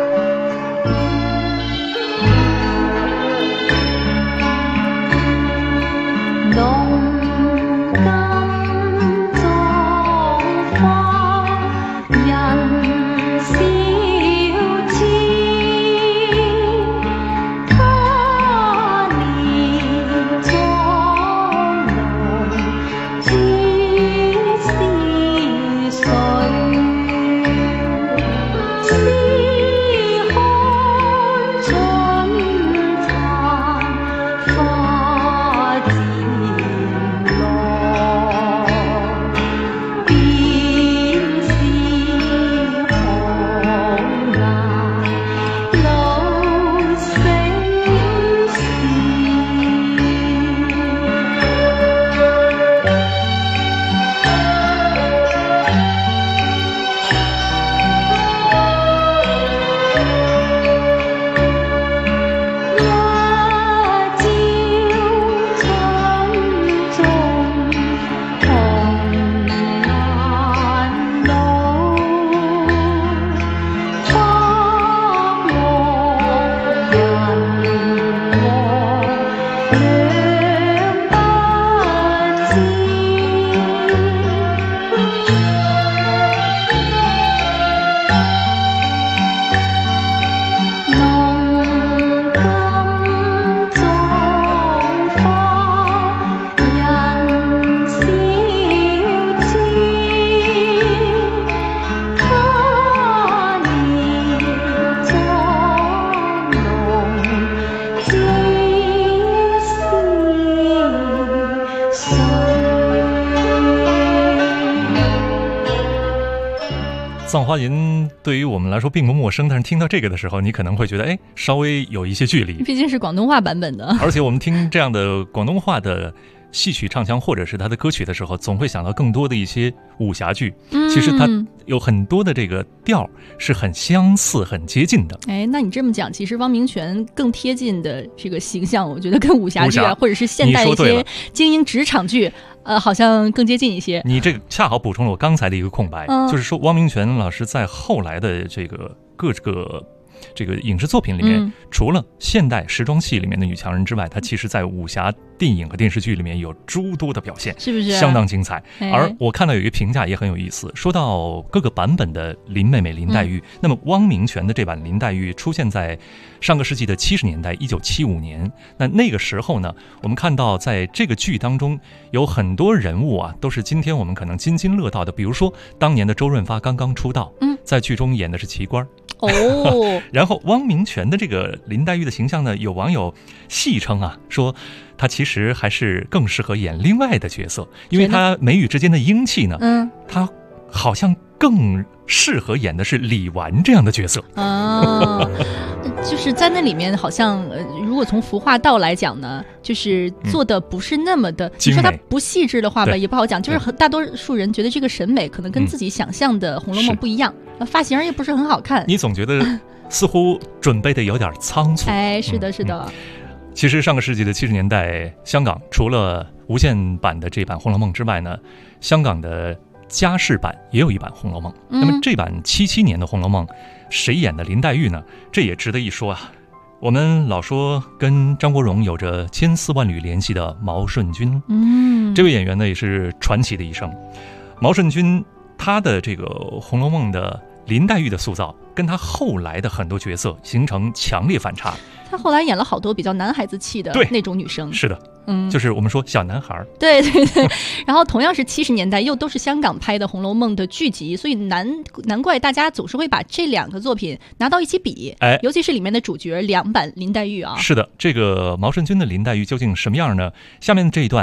葬花吟对于我们来说并不陌生，但是听到这个的时候，你可能会觉得，稍微有一些距离。 毕竟是广东话版本的， 而且我们听这样的广东话的戏曲唱腔或者是他的歌曲的时候，总会想到更多的一些武侠剧。其实它有很多的这个调是很相似、很接近的。 那你这么讲，其实汪明荃更贴近的这个形象，我觉得跟武侠剧啊，或者是现代一些精英职场剧。好像更接近一些。 你这个恰好补充了我刚才的一个空白，就是说汪明荃老师在后来的这个各个这个影视作品里面，除了现代时装戏里面的女强人之外，她其实在武侠电影和电视剧里面有诸多的表现， 是不是相当精彩？而我看到有一个评价也很有意思，说到各个版本的林妹妹林黛玉，那么汪明荃的这版林黛玉出现在上个世纪的70年代，1975年。那个时候呢，我们看到在这个剧当中有很多人物啊，都是今天我们可能津津乐道的，比如说当年的周润发刚刚出道，在剧中演的是奇官。然后汪明荃的这个林黛玉的形象呢，有网友戏称啊，说她其实还是更适合演另外的角色，因为她眉宇之间的英气呢，她好像更适合演的是李纨这样的角色啊。就是在那里面好像如果从服化道来讲呢，就是做的不是那么的，你说它不细致的话吧，也不好讲，就是大多数人觉得这个审美可能跟自己想象的《红楼梦》不一样，发型也不是很好看， 你总觉得似乎准备的有点仓促。 是的是的。 其实上个世纪的70年代，香港除了无线版的这版《红楼梦》之外呢，香港的家视版也有一版《红楼梦》。那么这版77年的《红楼梦》谁演的林黛玉呢？这也值得一说啊。我们老说跟张国荣有着千丝万缕联系的毛舜筠，这位演员呢也是传奇的一生。毛舜筠他的这个《红楼梦》的林黛玉的塑造，跟他后来的很多角色形成强烈反差。 他后来演了好多比较男孩子气的那种女生。 是的，就是我们说小男孩。 对对对。然后同样是70年代，又都是香港拍的《红楼梦》的剧集，所以难怪大家总是会把这两个作品拿到一起比。尤其是里面的主角两版林黛玉啊。 是的，这个毛舜筠的林黛玉究竟什么样呢？下面这一段啊，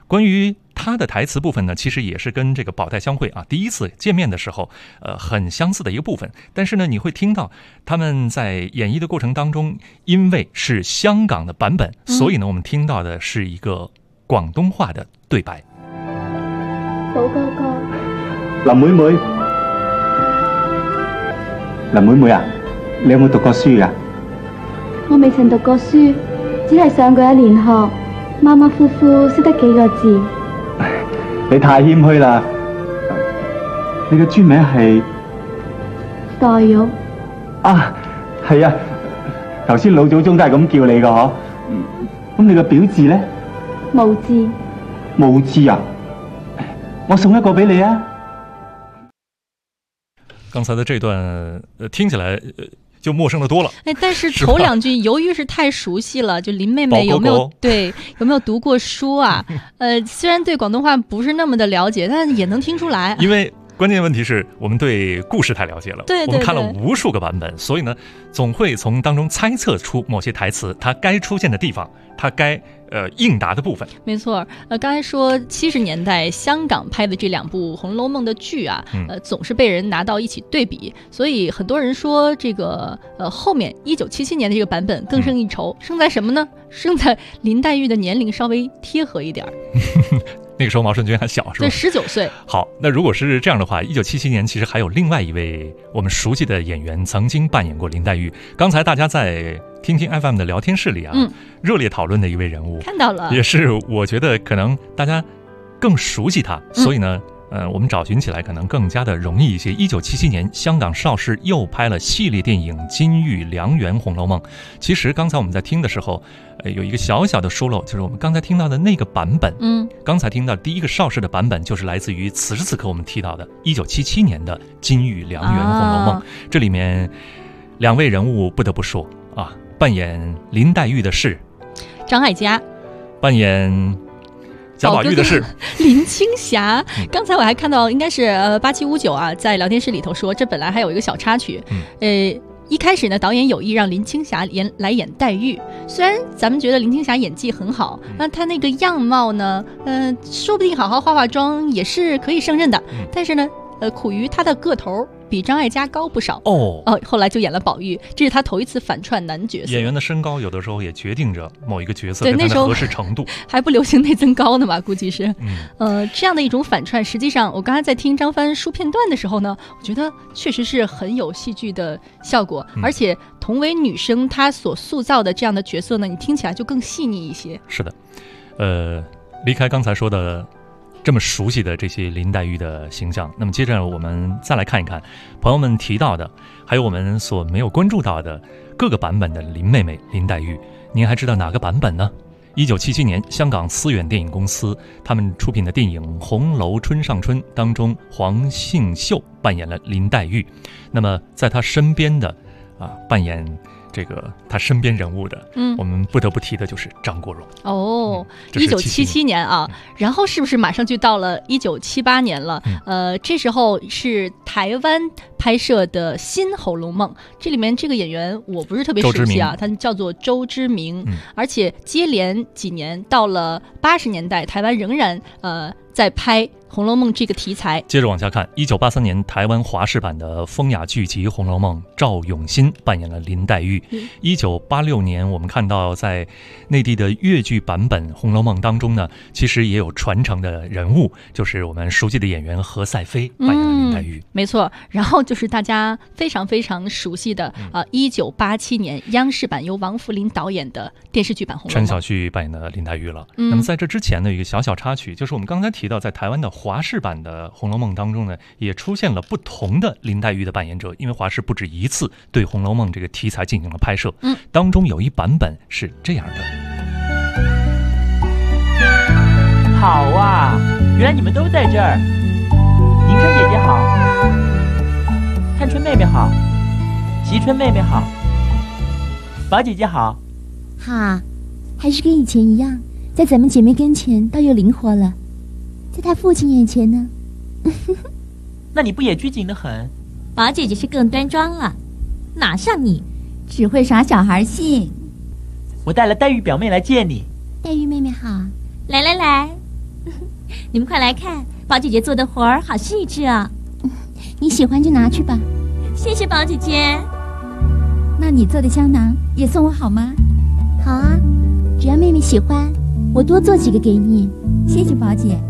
关于他的台词部分呢，其实也是跟这个保代相会啊第一次见面的时候，很相似的一个部分。但是呢，你会听到他们在演绎的过程当中，因为是香港的版本，所以呢，我们听到的是一个广东话的对白。 寶哥哥， 林妹妹，林妹妹啊，你有冇讀過書啊？ 我未曾讀過書，只係上過1年學，馬馬虎虎識得幾個字。 你太謙虛啦！你嘅專名係黛玉啊，係啊，頭先老祖宗都係咁叫你噶嗬。咁你個表字咧？ 無字。 無字啊！我送一個俾你啊！ 刚才的这段听起来就陌生的多了。 但是头2句由于是太熟悉了，就林妹妹有没有读过书啊？虽然对广东话不是那么的了解，但也能听出来。 因为关键问题是我们对故事太了解了， 对， 我们看了无数个版本，所以呢，总会从当中猜测出某些台词它该出现的地方，它该应答的部分。 没错，刚才说70年代香港拍的这2部《红楼梦》的剧啊，总是被人拿到一起对比，所以很多人说这个后面1977年的这个版本更胜一筹，胜在什么呢？胜在林黛玉的年龄稍微贴合一点。 那个时候毛舜筠还小，是吧？ 对，19岁。 好，那如果是这样的话，1977年其实还有另外一位我们熟悉的演员曾经扮演过林黛玉。刚才大家在听听 FM 的聊天室里啊，热烈讨论的一位人物， 看到了， 也是我觉得可能大家更熟悉他，所以呢，我们找寻起来可能更加的容易一些。1977年，香港邵氏又拍了系列电影《金玉良缘红楼梦》。其实刚才我们在听的时候，有一个小小的疏漏，就是我们刚才听到的那个版本。刚才听到第一个邵氏的版本，就是来自于此时此刻我们提到的1977年的《金玉良缘红楼梦》。这里面2位人物不得不说啊，扮演林黛玉的是张艾嘉， 扮演贾宝玉的是林青霞。刚才我还看到应该是8759啊，在聊天室里头说，这本来还有一个小插曲，一开始呢，导演有意让林青霞来演黛玉。虽然咱们觉得林青霞演技很好，那她那个样貌呢，说不定好好化妆也是可以胜任的。但是呢，苦于她的个头比张艾嘉高不少后来就演了宝玉，这是她头一次反串男角色。 演员的身高有的时候也决定着某一个角色跟他的合适程度， 还不流行内增高呢嘛，估计是。这样的一种反串，实际上我刚才在听张帆书片段的时候呢，我觉得确实是很有戏剧的效果，而且同为女生，她所塑造的这样的角色呢，你听起来就更细腻一些。 是的，离开刚才说的这么熟悉的这些林黛玉的形象，那么接着我们再来看一看朋友们提到的，还有我们所没有关注到的各个版本的林妹妹林黛玉，您还知道哪个版本呢？1977年，香港思远电影公司他们出品的电影《红楼春上春》当中，黄杏秀扮演了林黛玉。那么在她身边的扮演这个他身边人物的，我们不得不提的就是张国荣。 1977年啊，然后是不是马上就到了1978年了？这时候是台湾拍摄的新《红楼梦》，这里面这个演员我不是特别熟悉啊，他叫做周知明，而且接连几年到了80年代，台湾仍然在拍《红楼梦》这个题材。 接着往下看，1983年台湾华视版的风雅剧集《红楼梦》，赵永新扮演了林黛玉。1986年，我们看到在内地的粤剧版本《红楼梦》当中呢，其实也有传承的人物，就是我们熟悉的演员何赛飞扮演了林黛玉。 没错，然后就是大家非常非常熟悉的1987年央视版由王福林导演的电视剧版《红楼梦》， 陈小旭扮演的林黛玉了。那么在这之前的一个小小插曲，就是我们刚才提到在台湾的华视版的《红楼梦》当中呢，也出现了不同的林黛玉的扮演者，因为华视不止一次对《红楼梦》这个题材进行了拍摄。当中有一版本是这样的。 好啊，原来你们都在这儿。迎春姐姐好，探春妹妹好，惜春妹妹好，宝姐姐好。 哈，还是跟以前一样，在咱们姐妹跟前倒又灵活了，在她父亲眼前呢。 那你不也拘谨得很？ 宝姐姐是更端庄了，哪像你，只会耍小孩戏。 我带了黛玉表妹来见你。 黛玉妹妹好，来来来， 你们快来看，宝姐姐做的活儿好细致啊！你喜欢就拿去吧。谢谢宝姐姐。那你做的香囊也送我好吗？好啊，只要妹妹喜欢，我多做几个给你。谢谢宝姐。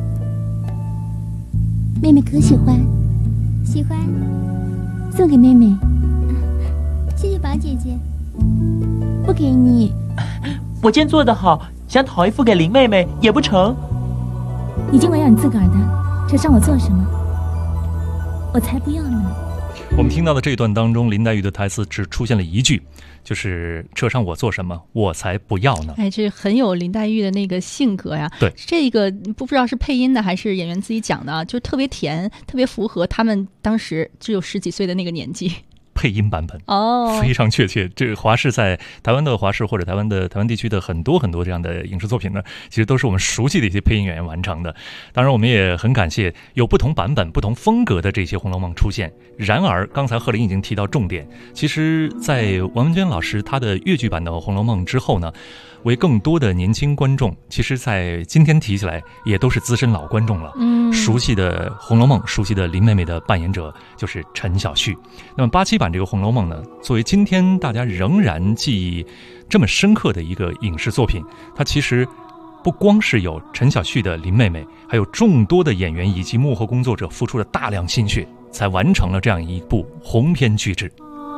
妹妹可喜欢？喜欢。送给妹妹。谢谢宝姐姐。不给你。 我今天做得好，想讨一副给林妹妹也不成。 你尽管要你自个儿的，这让我做什么？我才不要呢。 我们听到的这一段当中，林黛玉的台词只出现了一句，就是车上我做什么，我才不要呢。 哎，这很有林黛玉的那个性格呀。 对， 这个不知道是配音的还是演员自己讲的，就特别甜，特别符合他们当时只有10几岁的那个年纪。 配音版本哦， 非常确切。这个华视在台湾的华视或者台湾地区的很多这样的影视作品呢，其实都是我们熟悉的一些配音演员完成的。当然，我们也很感谢有不同版本、不同风格的这些《红楼梦》出现。然而，刚才贺林已经提到重点，其实，在王文娟老师他的粤剧版的《红楼梦》之后呢，为更多的年轻观众，其实在今天提起来也都是资深老观众了。熟悉的《红楼梦》，熟悉的林妹妹的扮演者就是陈晓旭。那么87版这个《红楼梦》呢，作为今天大家仍然记忆这么深刻的一个影视作品，它其实不光是有陈晓旭的林妹妹，还有众多的演员以及幕后工作者付出了大量心血，才完成了这样一部鸿篇巨制。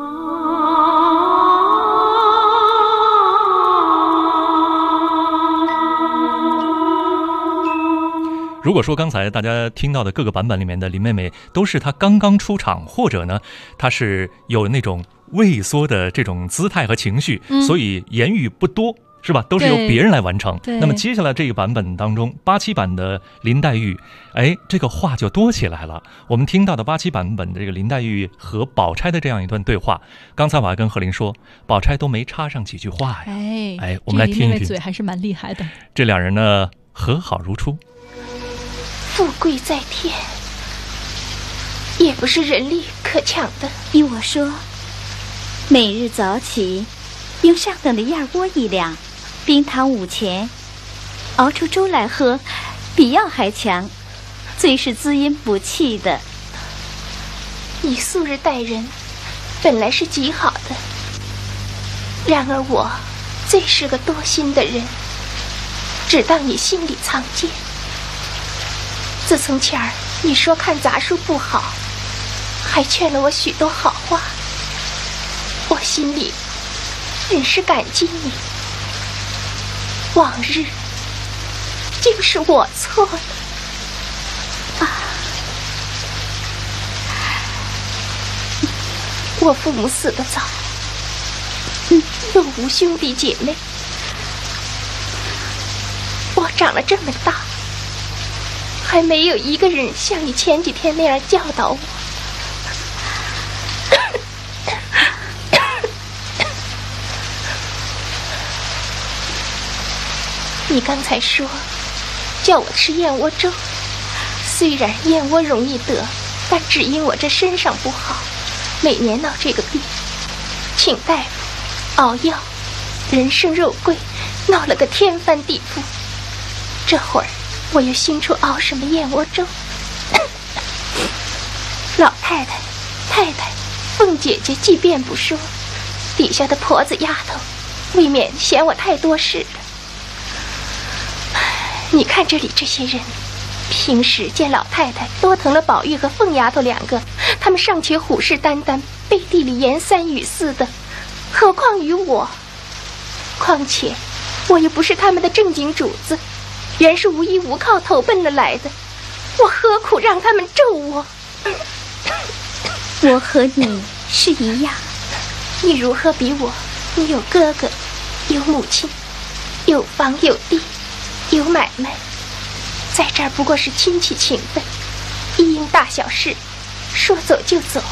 如果说刚才大家听到的各个版本里面的林妹妹都是她刚刚出场，或者呢她是有那种畏缩的这种姿态和情绪，所以言语不多，是吧？都是由别人来完成。那么接下来这个版本当中，87版的林黛玉，哎，这个话就多起来了。我们听到的87版本的这个林黛玉和宝钗的这样一段对话，刚才我还跟贺林说，宝钗都没插上几句话呀。哎，我们来听一听， 嘴还是蛮厉害的。 这两人呢和好如初。 富贵在天，也不是人力可抢的。 依我说，每日早起，用上等的燕窝1两，冰糖5钱，熬出粥来喝，比药还强，最是滋阴补气的。 你素日待人，本来是极好的，然而我最是个多心的人，只当你心里藏剑。自从前儿你说看杂书不好，还劝了我许多好话，我心里很是感激你。往日竟是我错了啊！我父母死得早，又无兄弟姐妹，我长了这么大，还没有一个人像你前几天那样教导我。你刚才说叫我吃燕窝粥，虽然燕窝容易得，但只因我这身上不好，每年闹这个病，请大夫熬药，人参肉桂，闹了个天翻地覆。这会儿我又兴出熬什么燕窝粥。老太太、太太、凤姐姐即便不说，底下的婆子丫头未免嫌我太多事了。你看这里这些人，平时见老太太多疼了宝玉和凤丫头2个，他们尚且虎视眈眈，背地里言3语4的，何况于我？况且我又不是他们的正经主子，原是无依无靠投奔了来的，我何苦让他们咒我？ 我和你是一样。 你如何比我？你有哥哥，有母亲，有房有地，有买卖，在这儿不过是亲戚情分，一应大小事，说走就走。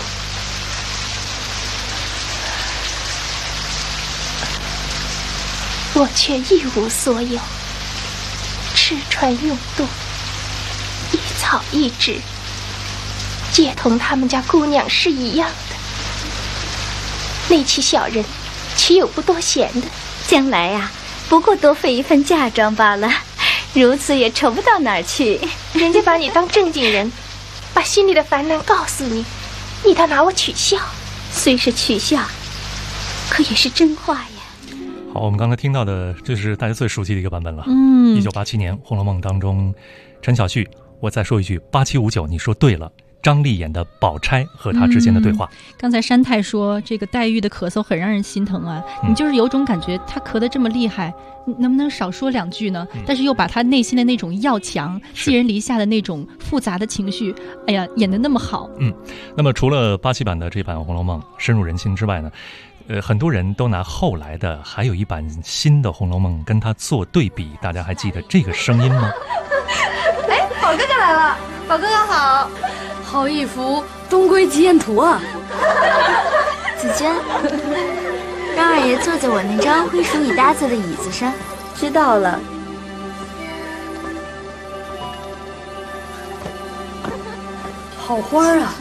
我却一无所有，吃穿用度，一草一纸，皆同他们家姑娘是一样的。那起小人，岂有不多嫌的？ 将来啊，不过多费一份嫁妆罢了。 如此也愁不到哪儿去。 人家把你当正经人，把心里的烦难告诉你，你倒拿我取笑。 虽是取笑，可也是真话呀。 好，我们刚才听到的这是大家最熟悉的一个版本了。1987年《红楼梦》当中，陈小旭，我再说一句，8759，你说对了。张丽演的宝钗和她之间的对话。 刚才山太说这个黛玉的咳嗽很让人心疼啊，你就是有种感觉，她咳得这么厉害，能不能少说两句呢？但是又把她内心的那种要强、寄人篱下的那种复杂的情绪，哎呀，演得那么好。 那么除了87版的这版《红楼梦》深入人心之外呢，很多人都拿后来的还有一版新的《红楼梦》跟它做对比，大家还记得这个声音吗？ 哎，宝哥哥来了，宝哥哥好。好一幅中规极艳图啊！ 紫娟，让二爷坐在我那张灰鼠椅搭子的椅子上。 知道了。好花啊！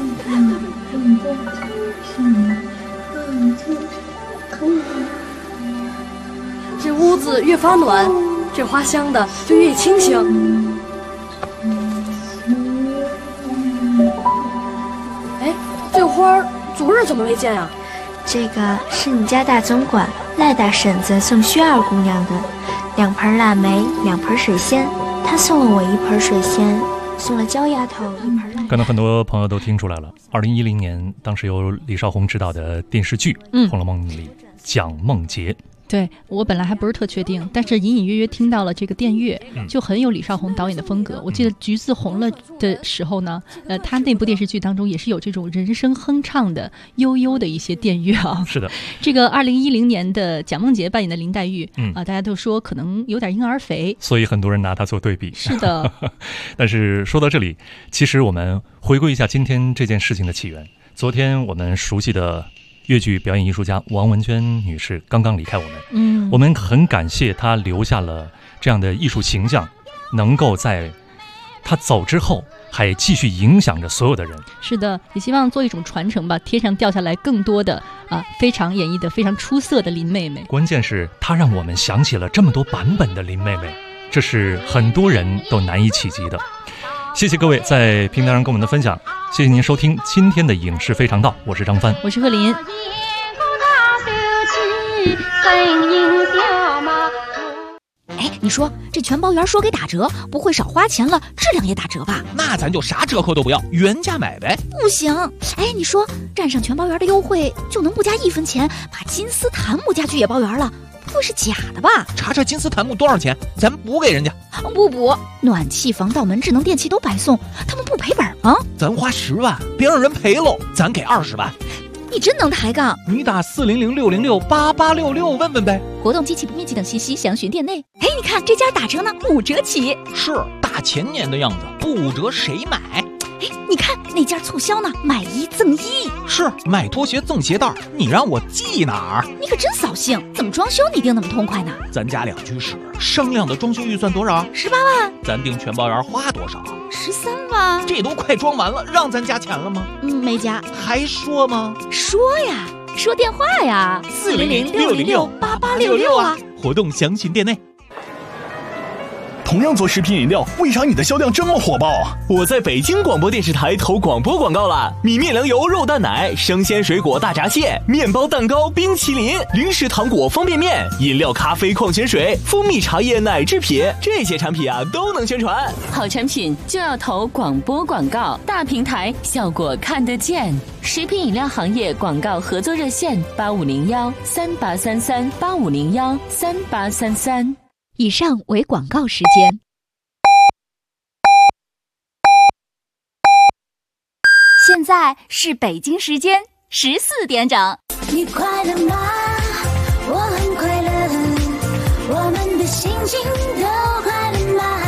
这屋子越发暖，这花香的就越清香。这花昨日怎么没见呀？ 这个是你家大总管赖大婶子送薛二姑娘的，2盆腊梅，2盆水仙。她送了我1盆水仙，送了焦丫头1盆腊梅。 可能很多朋友都听出来了，2010年当时由李少红执导的电视剧《红楼梦》里蒋梦婕。 对，我本来还不是特确定，但是隐隐约约听到了这个电乐，就很有李少红导演的风格。我记得《橘子红了》的时候呢，他那部电视剧当中也是有这种人声哼唱的悠悠的一些电乐啊。 是的， 这个2010年的蒋梦婕扮演的林黛玉，大家都说可能有点婴儿肥， 所以很多人拿她做对比。 是的， 但是说到这里，其实我们回归一下今天这件事情的起源。昨天我们熟悉的越剧表演艺术家王文娟女士刚刚离开我们，我们很感谢她留下了这样的艺术形象，能够在她走之后还继续影响着所有的人。是的，也希望做一种传承吧，天上掉下来更多的非常演绎的非常出色的林妹妹。关键是她让我们想起了这么多版本的林妹妹，这是很多人都难以企及的。谢谢各位在平台上跟我们的分享，谢谢您收听今天的影视非常道，我是张帆， 我是贺林。 哎，你说这全包圆说给打折，不会少花钱了，质量也打折吧？ 那咱就啥折扣都不要，原价买呗。 不行，哎，你说占上全包圆的优惠，就能不加1分钱把金丝檀木家具也包圆了？不会是假的吧？ 查查金丝檀木多少钱，咱补给人家。 不补，暖气、防盗门、智能电器都白送，他们不赔本吗？ 咱花10万，别让人赔喽，咱给20万。 你真能抬杠！ 你打400-606-8866问问呗。 活动、机器不面积等信息详询店内。哎，你看这家打折呢，5折起。 是大前年的样子，不5折谁买？ 哎，你看那家促销呢，买1赠1。 是买拖鞋赠鞋带，你让我记哪儿？ 你可真扫兴！怎么装修你定那么痛快呢？ 咱家2居室，商量的装修预算多少 ？18万。 咱定全包圆花多少 ？13万。这都快装完了，让咱加钱了吗？ 没加。 还说吗？ 说呀，说电话呀，400-606-8866啊。 活动详询店内。 同样做食品饮料，为啥你的销量这么火爆？我在北京广播电视台投广播广告了，米面粮油肉蛋奶、生鲜水果大闸蟹、面包蛋糕、冰淇淋、零食糖果方便面、饮料咖啡矿泉水、蜂蜜茶叶奶制品，这些产品都能宣传。 好产品就要投广播广告，大平台效果看得见。食品饮料行业广告合作热线8501-3833-8501-3833。 以上为广告时间。现在是北京时间14点整。 你快乐吗？我很快乐，我们的心情都快乐吗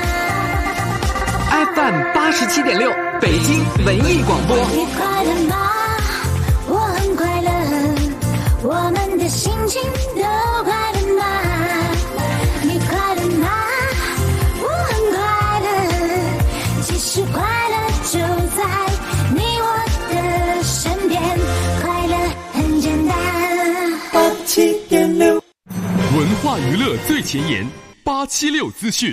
？FM 87.6，北京文艺广播。 你快乐吗？我很快乐，我们的心情都快乐吗？你快乐吗？我很快乐，其实快乐就在你我的身边，快乐很简单。 87.6，文化娱乐最前沿，876资讯。 朋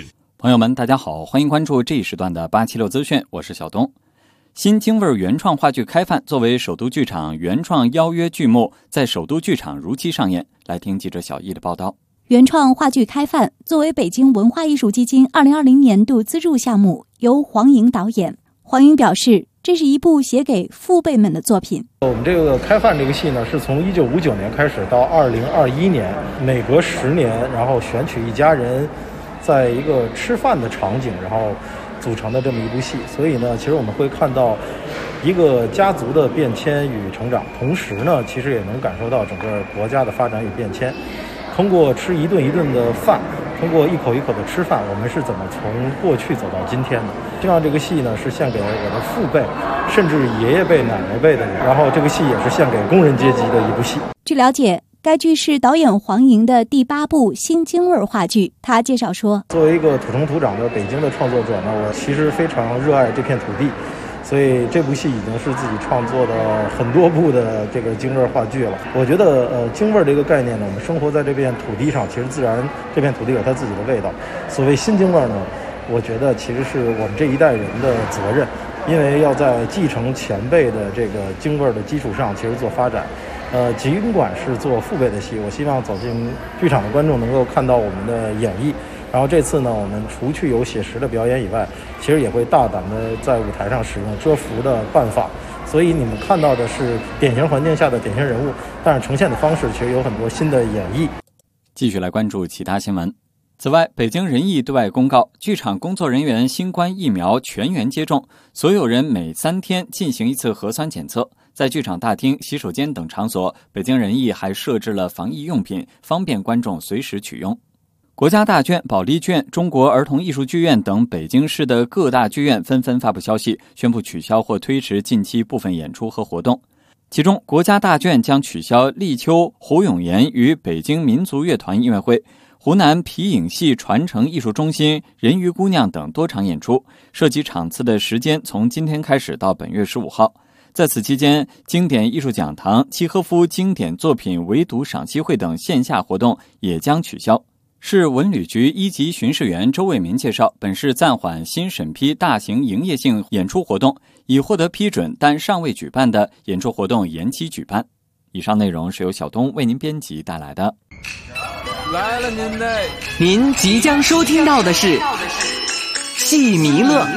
朋友们，大家好，欢迎关注这一时段的876资讯，我是小东。新京味原创话剧《开饭》作为首都剧场原创邀约剧目，在首都剧场如期上演。来听记者小易的报道。 原创话剧《开饭》作为北京文化艺术基金2020年度资助项目，由黄莹导演。黄莹表示，这是一部写给父辈们的作品。 我们这个《开饭》这个戏呢，是从1959年开始到2021年，每隔10年，然后选取一家人在一个吃饭的场景，然后组成的这么一部戏。所以呢，其实我们会看到一个家族的变迁与成长，同时呢，其实也能感受到整个国家的发展与变迁。通过吃一顿一顿的饭，通过一口一口的吃饭，我们是怎么从过去走到今天的。希望这个戏呢，是献给我的父辈，甚至爷爷辈、奶奶辈的人。然后这个戏也是献给工人阶级的一部戏。 据了解，该剧是导演黄莹的第8部新京味话剧。他介绍说， 作为一个土生土长的北京的创作者呢，我其实非常热爱这片土地，所以这部戏已经是自己创作的很多部的这个京味话剧了。我觉得京味这个概念呢，我们生活在这片土地上，其实自然这片土地有它自己的味道。所谓新京味呢，我觉得其实是我们这一代人的责任，因为要在继承前辈的这个京味的基础上，其实做发展。尽管是做父辈的戏，我希望走进剧场的观众能够看到我们的演绎。然后这次呢，我们除去有写实的表演以外，其实也会大胆的在舞台上使用遮伏的办法。所以你们看到的是典型环境下的典型人物，但是呈现的方式其实有很多新的演绎。 继续来关注其他新闻。此外，北京人艺对外公告，剧场工作人员新冠疫苗全员接种，所有人每3天进行一次核酸检测。在剧场大厅、洗手间等场所，北京人艺还设置了防疫用品，方便观众随时取用。国家大剧院、保利剧院、中国儿童艺术剧院等北京市的各大剧院纷纷发布消息，宣布取消或推迟近期部分演出和活动。其中，国家大剧院将取消立秋胡永言与北京民族乐团音乐会、湖南皮影戏传承艺术中心人鱼姑娘等多场演出，涉及场次的时间从今天开始到本月15号。在此期间，经典艺术讲堂、契诃夫经典作品围读赏析会等线下活动也将取消。市文旅局1级巡视员周卫民介绍，本市暂缓新审批大型营业性演出活动，已获得批准但尚未举办的演出活动延期举办。以上内容是由小东为您编辑带来的。 来了您即将收听到的是戏迷乐。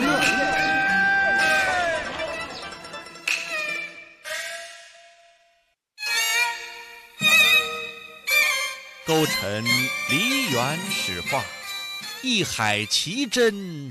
勾陈梨园史话，一海奇珍